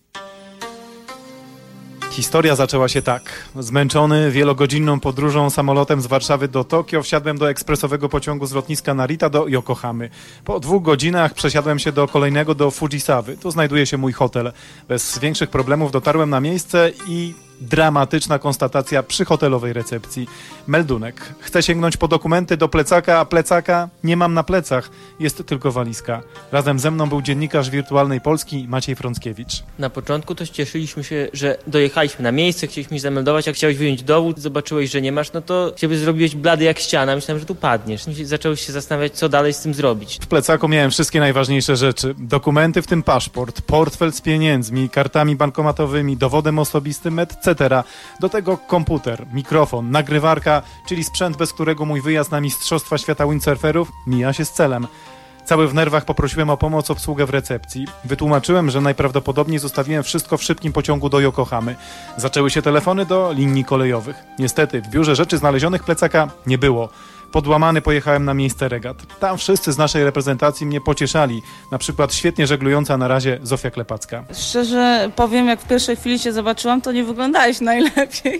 Historia zaczęła się tak. Zmęczony wielogodzinną podróżą samolotem z Warszawy do Tokio wsiadłem do ekspresowego pociągu z lotniska Narita do Yokohamy. Po 2 godzinach przesiadłem się do kolejnego do Fujisawy. Tu znajduje się mój hotel. Bez większych problemów dotarłem na miejsce i dramatyczna konstatacja przy hotelowej recepcji. Meldunek. Chcę sięgnąć po dokumenty do plecaka, a plecaka nie mam na plecach. Jest tylko walizka. Razem ze mną był dziennikarz Wirtualnej Polski Maciej Frąckiewicz. Na początku to cieszyliśmy się, że dojechaliśmy na miejsce, chcieliśmy się zameldować, jak chciałeś wyjąć dowód, zobaczyłeś, że nie masz, no to ciebie zrobiłeś blady jak ściana, myślałem, że tu padniesz. Zacząłeś się zastanawiać, co dalej z tym zrobić. W plecaku miałem wszystkie najważniejsze rzeczy. Dokumenty, w tym paszport, portfel z pieniędzmi, kartami bankomatowymi, dowodem osobistym, etc. Do tego komputer, mikrofon, nagrywarka, czyli sprzęt, bez którego mój wyjazd na Mistrzostwa Świata Windsurferów mija się z celem. Cały w nerwach poprosiłem o pomoc obsługę w recepcji. Wytłumaczyłem, że najprawdopodobniej zostawiłem wszystko w szybkim pociągu do Yokohamy. Zaczęły się telefony do linii kolejowych. Niestety w biurze rzeczy znalezionych plecaka nie było. Podłamany pojechałem na miejsce regat. Tam wszyscy z naszej reprezentacji mnie pocieszali. Na przykład świetnie żeglująca na razie Zofia Klepacka. Szczerze powiem, jak w pierwszej chwili cię zobaczyłam, to nie wyglądałeś najlepiej.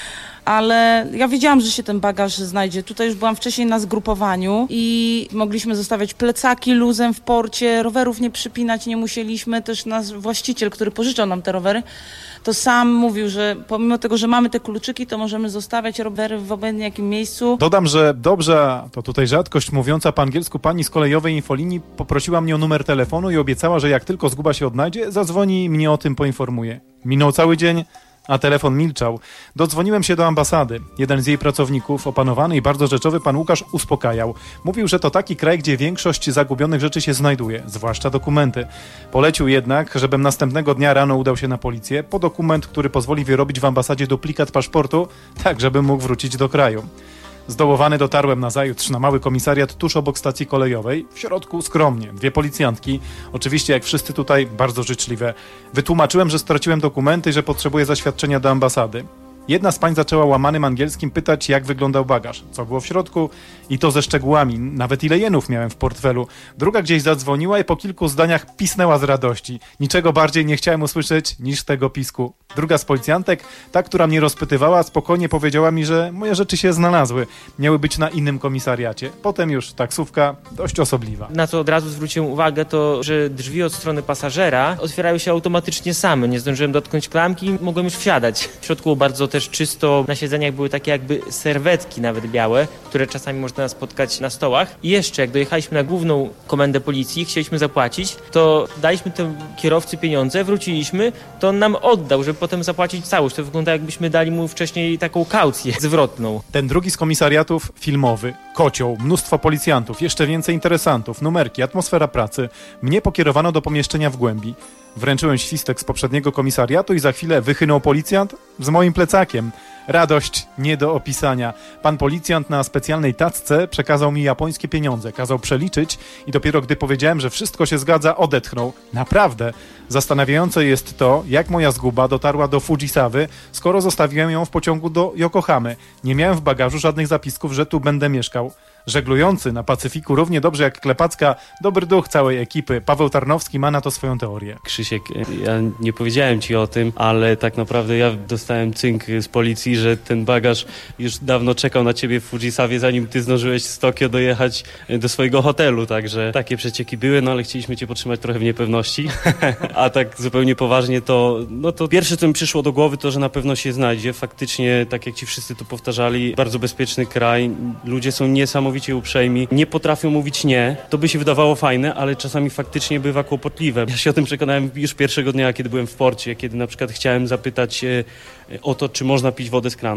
Ale ja wiedziałam, że się ten bagaż znajdzie. Tutaj już byłam wcześniej na zgrupowaniu i mogliśmy zostawiać plecaki luzem w porcie, rowerów nie przypinać nie musieliśmy. Też nasz właściciel, który pożyczał nam te rowery, to sam mówił, że pomimo tego, że mamy te kluczyki, to możemy zostawiać rowery w obojętnie jakim miejscu. Dodam, że dobrze, to tutaj rzadkość, mówiąca po angielsku pani z kolejowej infolinii poprosiła mnie o numer telefonu i obiecała, że jak tylko zguba się odnajdzie, zadzwoni i mnie o tym poinformuje. Minął cały dzień, a telefon milczał. Dodzwoniłem się do ambasady. Jeden z jej pracowników, opanowany i bardzo rzeczowy pan Łukasz, uspokajał. Mówił, że to taki kraj, gdzie większość zagubionych rzeczy się znajduje, zwłaszcza dokumenty. Polecił jednak, żebym następnego dnia rano udał się na policję po dokument, który pozwoli wyrobić w ambasadzie duplikat paszportu, tak żebym mógł wrócić do kraju. Zdołowany dotarłem nazajutrz na mały komisariat tuż obok stacji kolejowej. W środku skromnie, 2 policjantki. Oczywiście jak wszyscy tutaj bardzo życzliwe. Wytłumaczyłem, że straciłem dokumenty i że potrzebuję zaświadczenia do ambasady. Jedna z pań zaczęła łamanym angielskim pytać, jak wyglądał bagaż, co było w środku i to ze szczegółami, nawet ile jenów miałem w portfelu. Druga gdzieś zadzwoniła i po kilku zdaniach pisnęła z radości. Niczego bardziej nie chciałem usłyszeć niż tego pisku. Druga z policjantek, ta, która mnie rozpytywała, spokojnie powiedziała mi, że moje rzeczy się znalazły. Miały być na innym komisariacie. Potem już taksówka dość osobliwa. Na co od razu zwróciłem uwagę, to że drzwi od strony pasażera otwierały się automatycznie same. Nie zdążyłem dotknąć klamki i mogłem już wsiadać. W środku było bardzo też czysto. Na siedzeniach były takie jakby serwetki nawet białe, które czasami można spotkać na stołach. I jeszcze jak dojechaliśmy na główną komendę policji, chcieliśmy zapłacić, to daliśmy temu kierowcy pieniądze, wróciliśmy, to on nam oddał, żeby potem zapłacić całość. To wygląda, jakbyśmy dali mu wcześniej taką kaucję zwrotną. Ten drugi z komisariatów filmowy, kocioł, mnóstwo policjantów, jeszcze więcej interesantów, numerki, atmosfera pracy. Mnie pokierowano do pomieszczenia w głębi. Wręczyłem świstek z poprzedniego komisariatu i za chwilę wychynął policjant z moim plecakiem. Radość nie do opisania. Pan policjant na specjalnej tacce przekazał mi japońskie pieniądze, kazał przeliczyć i dopiero gdy powiedziałem, że wszystko się zgadza, odetchnął. Naprawdę. Zastanawiające jest to, jak moja zguba dotarła do Fujisawy, skoro zostawiłem ją w pociągu do Yokohamy. Nie miałem w bagażu żadnych zapisków, że tu będę mieszkał. Żeglujący na Pacyfiku równie dobrze jak Klepacka, dobry duch całej ekipy, Paweł Tarnowski ma na to swoją teorię. Krzysiek, ja nie powiedziałem ci o tym, ale tak naprawdę ja dostałem cynk z policji, że ten bagaż już dawno czekał na ciebie w Fujisawie, zanim ty zdążyłeś z Tokio dojechać do swojego hotelu, także takie przecieki były, no ale chcieliśmy cię podtrzymać trochę w niepewności, a tak zupełnie poważnie to pierwsze, co mi przyszło do głowy, to, że na pewno się znajdzie. Faktycznie, tak jak ci wszyscy to powtarzali, bardzo bezpieczny kraj, ludzie są niesamowicie uprzejmi, nie potrafią mówić nie. To by się wydawało fajne, ale czasami faktycznie bywa kłopotliwe. Ja się o tym przekonałem już pierwszego dnia, kiedy byłem w porcie, kiedy na przykład chciałem zapytać o to, czy można pić wodę z kranu.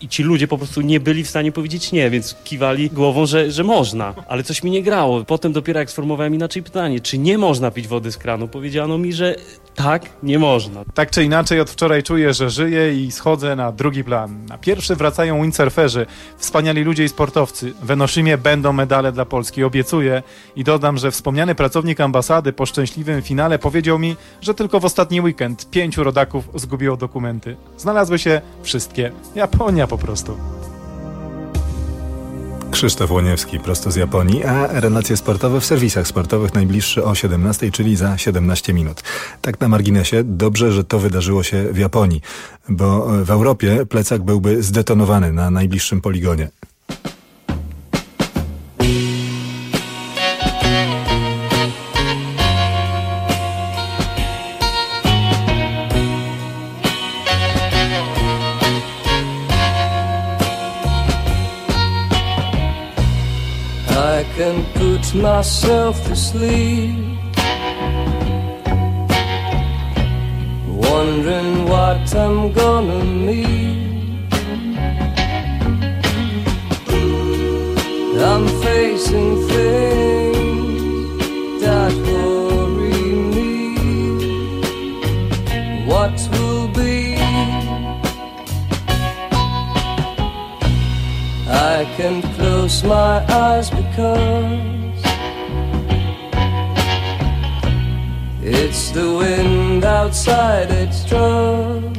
I ci ludzie po prostu nie byli w stanie powiedzieć nie, więc kiwali głową, że można. Ale coś mi nie grało. Potem dopiero jak sformułowałem inaczej pytanie, czy nie można pić wody z kranu, powiedziano mi, że tak, nie można. Tak czy inaczej od wczoraj czuję, że żyję i schodzę na drugi plan. Na pierwszy wracają windsurferzy, wspaniali ludzie i sportowcy. W Enoshimie będą medale dla Polski, obiecuję. I dodam, że wspomniany pracownik ambasady po szczęśliwym finale powiedział mi, że tylko w ostatni weekend 5 rodaków zgubiło dokumenty. Znalazły się wszystkie. Japonia po prostu. Krzysztof Łoniewski prosto z Japonii, a relacje sportowe w serwisach sportowych najbliższe o 17, czyli za 17 minut. Tak na marginesie, dobrze, że to wydarzyło się w Japonii, bo w Europie plecak byłby zdetonowany na najbliższym poligonie. I can put myself to sleep, wondering what I'm gonna meet. I'm facing things that worry me. What will be? I can close my eyes because it's the wind outside, it strums.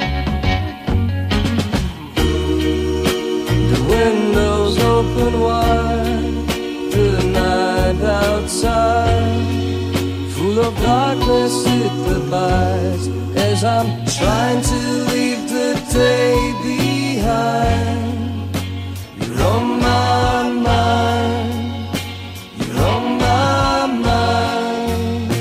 The windows open wide to the night outside, full of darkness it abides as I'm trying to leave the day behind. You're on my mind, you're on my mind.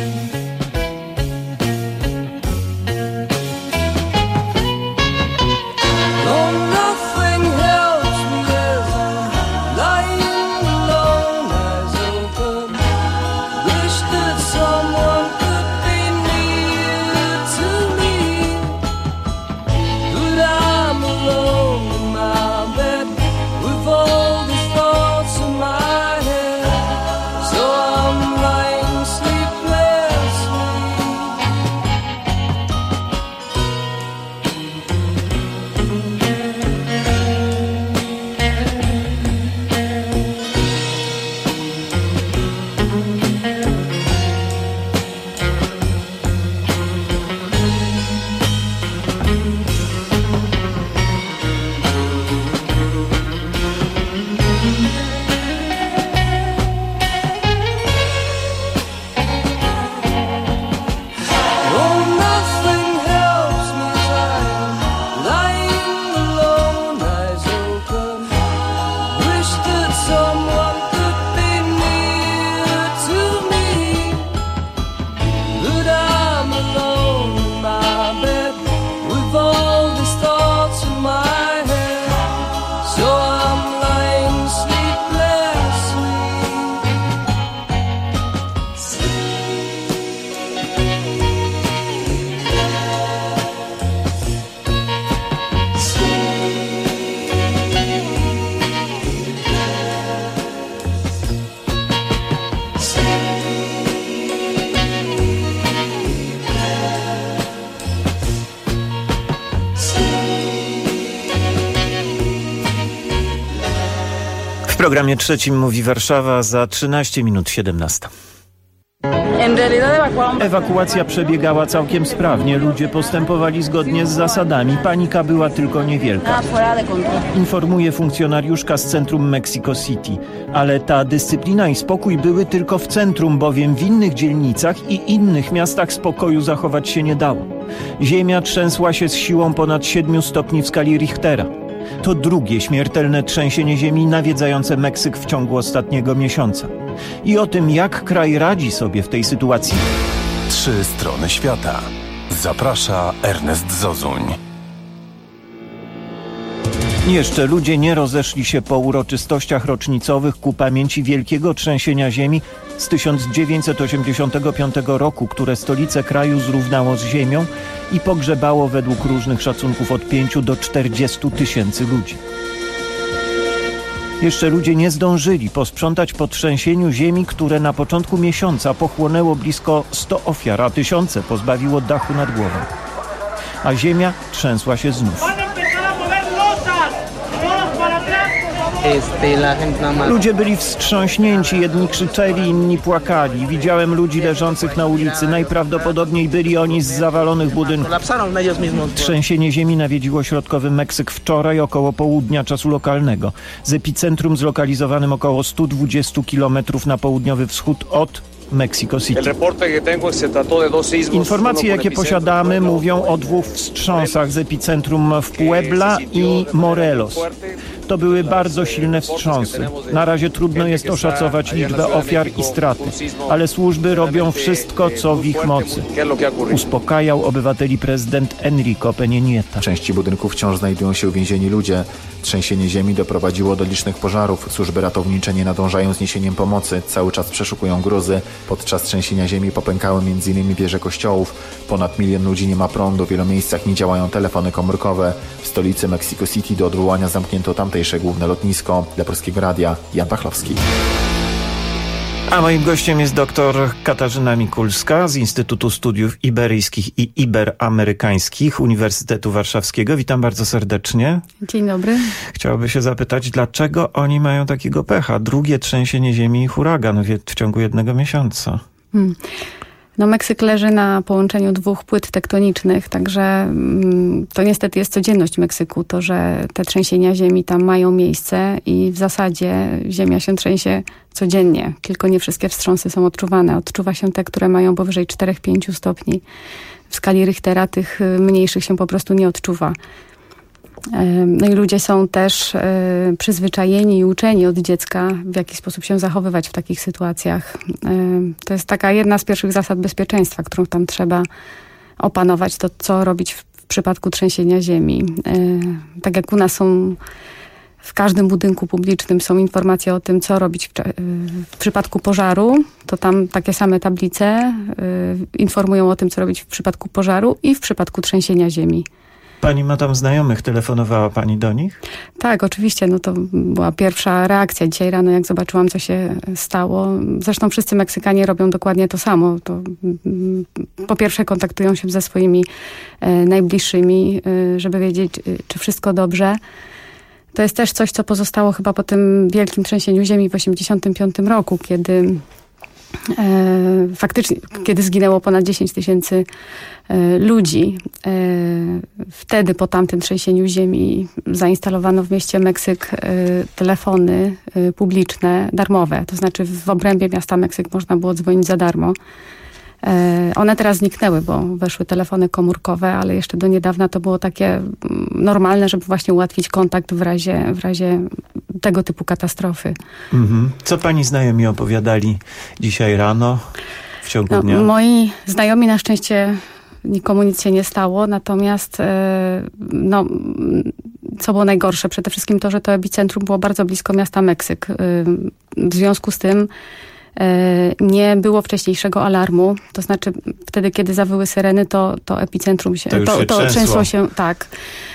No, nothing helps me as I'm lying alone, eyes open. Wish that someone could be near to me, but I'm alone in my bed with all these thoughts in my head, so I'm lying sleeplessly. Oh, nothing helps me as I'm lying alone, eyes open. Wish that someone could be near to me, but I'm alone in my bed with all these thoughts in my head, so I'm lying sleeplessly. W programie trzecim mówi Warszawa za 13 minut 17. Ewakuacja przebiegała całkiem sprawnie, ludzie postępowali zgodnie z zasadami, panika była tylko niewielka. Informuje funkcjonariuszka z centrum Mexico City. Ale ta dyscyplina i spokój były tylko w centrum, bowiem w innych dzielnicach i innych miastach spokoju zachować się nie dało. Ziemia trzęsła się z siłą ponad 7 stopni w skali Richtera. To drugie śmiertelne trzęsienie ziemi nawiedzające Meksyk w ciągu ostatniego miesiąca. I o tym, jak kraj radzi sobie w tej sytuacji. 3 strony świata. Zaprasza Ernest Zozuń. Jeszcze ludzie nie rozeszli się po uroczystościach rocznicowych ku pamięci wielkiego trzęsienia ziemi z 1985 roku, które stolicę kraju zrównało z ziemią i pogrzebało według różnych szacunków od 5 do 40 tysięcy ludzi. Jeszcze ludzie nie zdążyli posprzątać po trzęsieniu ziemi, które na początku miesiąca pochłonęło blisko 100 ofiar, a tysiące pozbawiło dachu nad głową. A ziemia trzęsła się znów. Ludzie byli wstrząśnięci, jedni krzyczeli, inni płakali. Widziałem ludzi leżących na ulicy, najprawdopodobniej byli oni z zawalonych budynków. Trzęsienie ziemi nawiedziło środkowy Meksyk wczoraj około południa czasu lokalnego. Z epicentrum zlokalizowanym około 120 km na południowy wschód od Mexico City. Informacje, jakie posiadamy, mówią o 2 wstrząsach z epicentrum w Puebla i Morelos. To były bardzo silne wstrząsy. Na razie trudno jest oszacować liczbę ofiar i straty, ale służby robią wszystko, co w ich mocy. Uspokajał obywateli prezydent Enrique Peña Nieto. W części budynków wciąż znajdują się uwięzieni ludzie. Trzęsienie ziemi doprowadziło do licznych pożarów. Służby ratownicze nie nadążają z niesieniem pomocy. Cały czas przeszukują gruzy. Podczas trzęsienia ziemi popękały m.in. wieże kościołów. Ponad 1 milion ludzi nie ma prądu. W wielu miejscach nie działają telefony komórkowe. W stolicy Mexico City do odwołania zamknięto tamtejsze główne lotnisko. Dla Polskiego Radia Jan Pachlowski. A moim gościem jest dr Katarzyna Mikulska z Instytutu Studiów Iberyjskich i Iberamerykańskich Uniwersytetu Warszawskiego. Witam bardzo serdecznie. Dzień dobry. Chciałoby się zapytać, dlaczego oni mają takiego pecha? Drugie trzęsienie ziemi i huragan w ciągu 1 miesiąca. No, Meksyk leży na połączeniu 2 płyt tektonicznych, także to niestety jest codzienność Meksyku, to, że te trzęsienia ziemi tam mają miejsce i w zasadzie ziemia się trzęsie codziennie, tylko nie wszystkie wstrząsy są odczuwane. Odczuwa się te, które mają powyżej 4-5 stopni. W skali Richtera tych mniejszych się po prostu nie odczuwa. No i ludzie są też przyzwyczajeni i uczeni od dziecka, w jaki sposób się zachowywać w takich sytuacjach. To jest taka jedna z pierwszych zasad bezpieczeństwa, którą tam trzeba opanować, to co robić w przypadku trzęsienia ziemi. Tak jak u nas są w każdym budynku publicznym są informacje o tym, co robić w przypadku pożaru, to tam takie same tablice informują o tym, co robić w przypadku pożaru i w przypadku trzęsienia ziemi. Pani ma tam znajomych, telefonowała pani do nich? Tak, oczywiście, no to była pierwsza reakcja dzisiaj rano, jak zobaczyłam, co się stało. Zresztą wszyscy Meksykanie robią dokładnie to samo. To, po pierwsze kontaktują się ze swoimi najbliższymi, żeby wiedzieć, czy wszystko dobrze. To jest też coś, co pozostało chyba po tym wielkim trzęsieniu ziemi w 1985 roku, kiedy faktycznie, kiedy zginęło ponad 10 tysięcy ludzi. Wtedy po tamtym trzęsieniu ziemi zainstalowano w mieście Meksyk telefony publiczne, darmowe. To znaczy w obrębie miasta Meksyk można było dzwonić za darmo. One teraz zniknęły, bo weszły telefony komórkowe, ale jeszcze do niedawna to było takie normalne, żeby właśnie ułatwić kontakt w razie tego typu katastrofy. Co pani znajomi opowiadali dzisiaj rano w ciągu dnia? Moi znajomi na szczęście nikomu nic się nie stało, natomiast co było najgorsze, przede wszystkim to, że to epicentrum było bardzo blisko miasta Meksyk. W związku z tym nie było wcześniejszego alarmu, to znaczy wtedy, kiedy zawyły syreny, to epicentrum się... To trzęsło się, tak.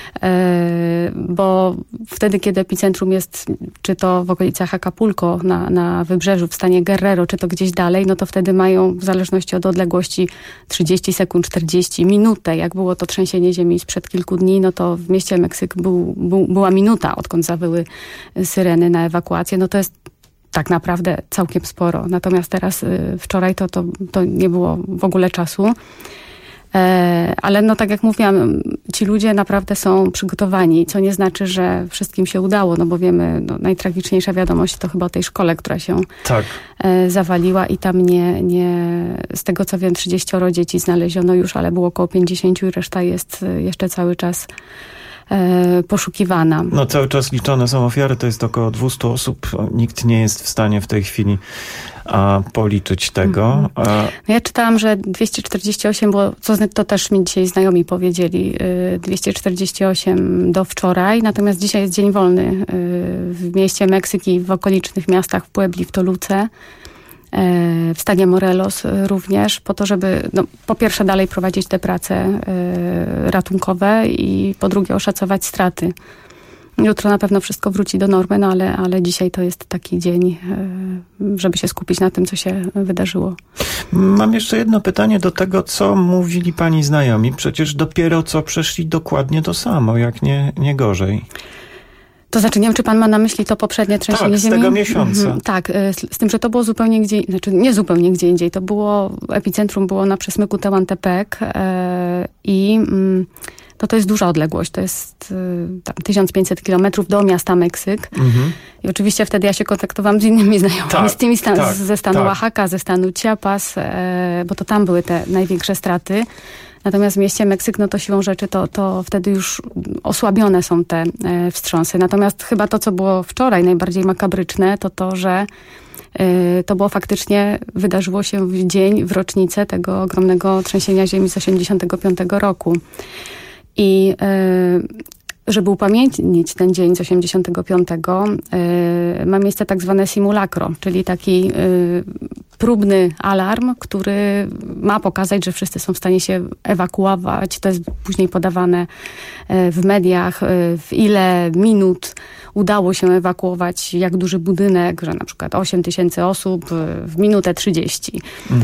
Bo wtedy, kiedy epicentrum jest, czy to w okolicach Acapulco, na wybrzeżu, w stanie Guerrero, czy to gdzieś dalej, no to wtedy mają, w zależności od odległości, 30 sekund, 40, minutę. Jak było to trzęsienie ziemi sprzed kilku dni, no to w mieście Meksyk była minuta, odkąd zawyły syreny na ewakuację. No to jest tak naprawdę całkiem sporo. Natomiast teraz, wczoraj to nie było w ogóle czasu. Ale no tak jak mówiłam, ci ludzie naprawdę są przygotowani, co nie znaczy, że wszystkim się udało, no bo wiemy, najtragiczniejsza wiadomość to chyba o tej szkole, która się zawaliła i tam z tego co wiem 30 dzieci znaleziono już, ale było około 50 i reszta jest jeszcze cały czas poszukiwana. No cały czas liczone są ofiary, to jest około 200 osób. Nikt nie jest w stanie w tej chwili policzyć tego. Ja czytałam, że 248 było, to też mi dzisiaj znajomi powiedzieli, 248 do wczoraj, natomiast dzisiaj jest dzień wolny w mieście Meksyk i w okolicznych miastach, w Puebli, w Toluce. w stanie Morelos również, po to, żeby po pierwsze dalej prowadzić te prace ratunkowe i po drugie oszacować straty. Jutro na pewno wszystko wróci do normy, ale dzisiaj to jest taki dzień, żeby się skupić na tym, co się wydarzyło. Mam jeszcze jedno pytanie do tego, co mówili pani znajomi. Przecież dopiero co przeszli dokładnie to samo, jak nie gorzej. To znaczy, nie wiem, czy pan ma na myśli to poprzednie trzęsienie ziemi? Tak, z tego miesiąca. Tak, z tym, że to było zupełnie gdzie, znaczy nie zupełnie gdzie indziej. To było, epicentrum było na przesmyku Tehuantepec i to jest duża odległość. To jest tam 1500 kilometrów do miasta Meksyk. I oczywiście wtedy ja się kontaktowałam z innymi znajomymi, z tymi ze stanu Oaxaca, ze stanu Chiapas, bo to tam były te największe straty. Natomiast w mieście Meksyk, to siłą rzeczy to wtedy już osłabione są te wstrząsy. Natomiast chyba to, co było wczoraj najbardziej makabryczne, to że to było faktycznie, wydarzyło się w dzień, w rocznicę tego ogromnego trzęsienia ziemi z 85 roku. I żeby upamiętnić ten dzień z 85, ma miejsce tak zwane simulacro, czyli taki próbny alarm, który ma pokazać, że wszyscy są w stanie się ewakuować. To jest później podawane w mediach, w ile minut udało się ewakuować, jak duży budynek, że na przykład 8000 osób w minutę 30.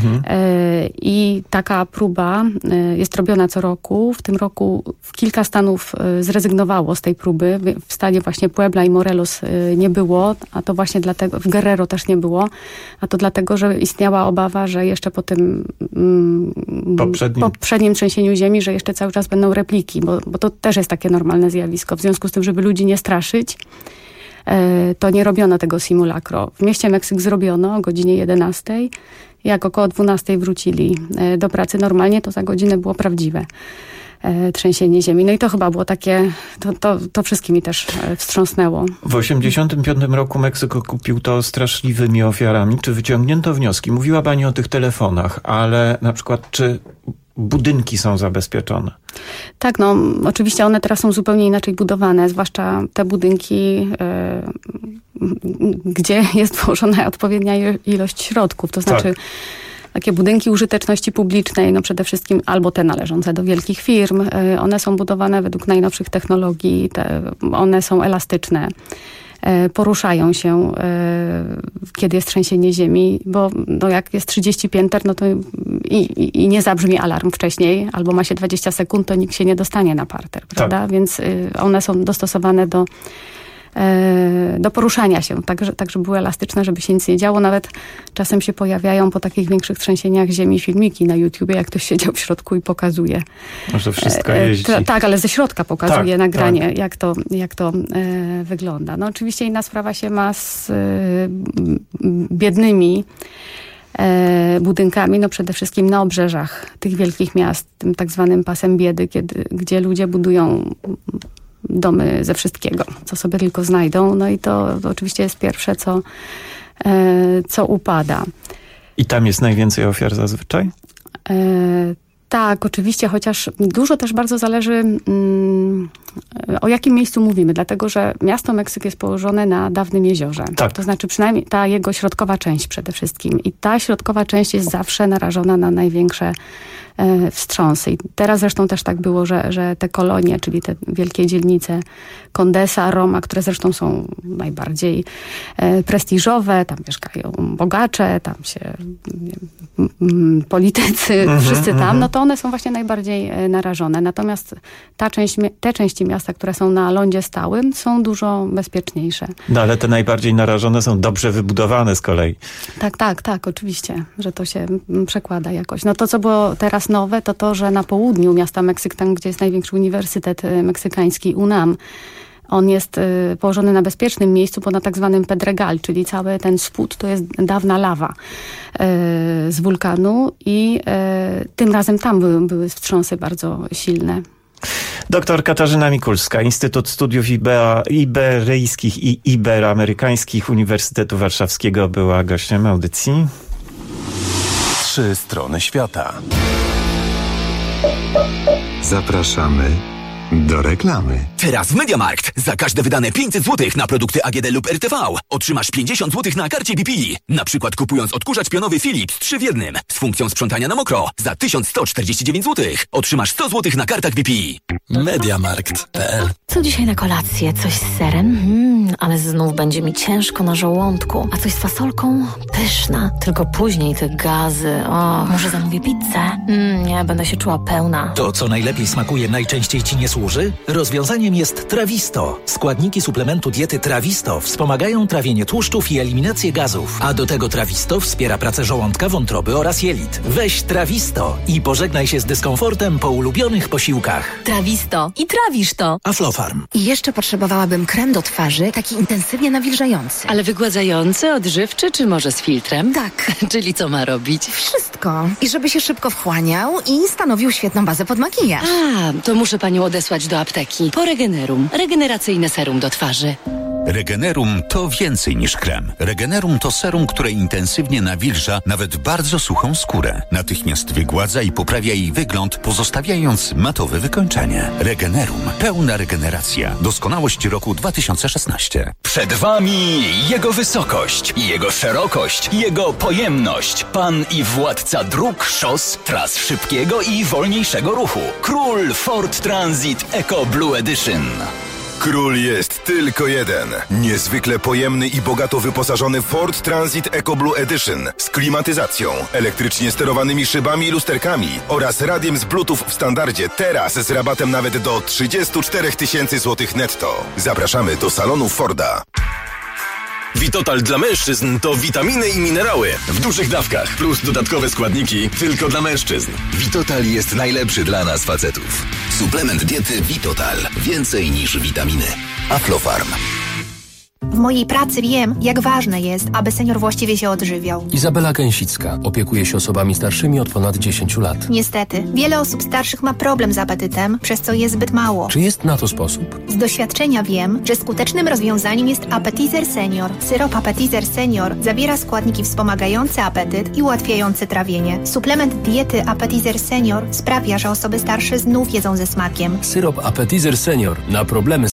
I taka próba jest robiona co roku. W tym roku kilka stanów zrezygnowało z tej próby. W stanie właśnie Puebla i Morelos nie było, a to właśnie dlatego, w Guerrero też nie było, a to dlatego, że istniała obawa, że jeszcze po tym poprzednim trzęsieniu ziemi, że jeszcze cały czas będą repliki, bo to też jest takie normalne zjawisko. W związku z tym, żeby ludzi nie straszyć, to nie robiono tego simulacro. W mieście Meksyk zrobiono o godzinie 11. Jak około 12 wrócili do pracy normalnie, to za godzinę było prawdziwe trzęsienie ziemi. No i to chyba było takie, to wszystkimi też wstrząsnęło. W 85 roku Meksyk okupił to straszliwymi ofiarami. Czy wyciągnięto wnioski? Mówiła pani o tych telefonach, ale na przykład czy budynki są zabezpieczone? Tak, oczywiście one teraz są zupełnie inaczej budowane, zwłaszcza te budynki, gdzie jest włożona odpowiednia ilość środków, to znaczy takie budynki użyteczności publicznej, przede wszystkim albo te należące do wielkich firm, one są budowane według najnowszych technologii, one są elastyczne, poruszają się, kiedy jest trzęsienie ziemi, bo jak jest 30 pięter, to i nie zabrzmi alarm wcześniej, albo ma się 20 sekund, to nikt się nie dostanie na parter, prawda? Więc one są dostosowane do poruszania się, tak żeby były elastyczne, żeby się nic nie działo. Nawet czasem się pojawiają po takich większych trzęsieniach ziemi filmiki na YouTubie, jak ktoś siedział w środku i pokazuje. Może wszystko jeździ. Tak, ale ze środka pokazuje nagranie, jak to wygląda. Oczywiście inna sprawa się ma z biednymi budynkami, przede wszystkim na obrzeżach tych wielkich miast, tym tak zwanym pasem biedy, gdzie ludzie budują domy ze wszystkiego, co sobie tylko znajdą. I to oczywiście jest pierwsze, co upada. I tam jest najwięcej ofiar zazwyczaj? Tak, oczywiście, chociaż dużo też bardzo zależy o jakim miejscu mówimy, dlatego że miasto Meksyk jest położone na dawnym jeziorze. Tak. To znaczy przynajmniej ta jego środkowa część przede wszystkim. I ta środkowa część jest zawsze narażona na największe wstrząsy. I teraz zresztą też tak było, że te kolonie, czyli te wielkie dzielnice Condesa, Roma, które zresztą są najbardziej prestiżowe, tam mieszkają bogacze, tam się politycy, wszyscy tam, to one są właśnie najbardziej narażone. Natomiast te części miasta, które są na lądzie stałym, są dużo bezpieczniejsze. Ale te najbardziej narażone są dobrze wybudowane z kolei. Tak, oczywiście, że to się przekłada jakoś. To, co było teraz nowe, to, że na południu miasta Meksyk, tam gdzie jest największy uniwersytet meksykański, UNAM, on jest położony na bezpiecznym miejscu, bo na tak zwanym Pedregal, czyli cały ten spód to jest dawna lawa z wulkanu i tym razem tam były wstrząsy bardzo silne. Doktor Katarzyna Mikulska, Instytut Studiów Iberyjskich i Iberoamerykańskich Uniwersytetu Warszawskiego była gościem audycji. 3 strony świata. Zapraszamy Do reklamy. Teraz w MediaMarkt za każde wydane 500 zł na produkty AGD lub RTV otrzymasz 50 zł na karcie BP. Na przykład kupując odkurzacz pionowy Philips 3 w 1 z funkcją sprzątania na mokro za 1149 zł otrzymasz 100 zł na kartach BP. MediaMarkt.pl. Co dzisiaj na kolację? Coś z serem? Ale znów będzie mi ciężko na żołądku. A coś z fasolką? Pyszna. Tylko później te gazy. O, może zamówię pizzę? Nie, będę się czuła pełna. To, co najlepiej smakuje, najczęściej Ci nie służy? Rozwiązaniem jest Trawisto. Składniki suplementu diety Trawisto wspomagają trawienie tłuszczów i eliminację gazów. A do tego Trawisto wspiera pracę żołądka, wątroby oraz jelit. Weź Trawisto i pożegnaj się z dyskomfortem po ulubionych posiłkach. Trawisto. I trawisz to. Aflofarm. I jeszcze potrzebowałabym krem do twarzy, taki intensywnie nawilżający. Ale wygładzający, odżywczy, czy może z filtrem? Tak. Czyli co ma robić? Wszystko. I żeby się szybko wchłaniał i stanowił świetną bazę pod makijaż. A, to muszę panią odesłać do apteki. Po Regenerum. Regeneracyjne serum do twarzy. Regenerum to więcej niż krem. Regenerum to serum, które intensywnie nawilża nawet bardzo suchą skórę. Natychmiast wygładza i poprawia jej wygląd, pozostawiając matowe wykończenie. Regenerum. Pełna regeneracja. Doskonałość roku 2016. Przed Wami Jego wysokość, Jego szerokość, Jego pojemność. Pan i władca dróg, szos, tras szybkiego i wolniejszego ruchu. Król Ford Transit Eco Blue Edition. Król jest tylko jeden. Niezwykle pojemny i bogato wyposażony Ford Transit Eco Blue Edition z klimatyzacją, elektrycznie sterowanymi szybami i lusterkami oraz radiem z Bluetooth w standardzie, teraz z rabatem nawet do 34 000 złotych netto. Zapraszamy do salonu Forda. Vitotal dla mężczyzn to witaminy i minerały w dużych dawkach plus dodatkowe składniki tylko dla mężczyzn. Vitotal jest najlepszy dla nas facetów. Suplement diety Vitotal. Więcej niż witaminy. Aflofarm. W mojej pracy wiem, jak ważne jest, aby senior właściwie się odżywiał. Izabela Gęsicka opiekuje się osobami starszymi od ponad 10 lat. Niestety, wiele osób starszych ma problem z apetytem, przez co je zbyt mało. Czy jest na to sposób? Z doświadczenia wiem, że skutecznym rozwiązaniem jest Appetizer Senior. Syrop Appetizer Senior zawiera składniki wspomagające apetyt i ułatwiające trawienie. Suplement diety Appetizer Senior sprawia, że osoby starsze znów jedzą ze smakiem. Syrop Appetizer Senior na problemy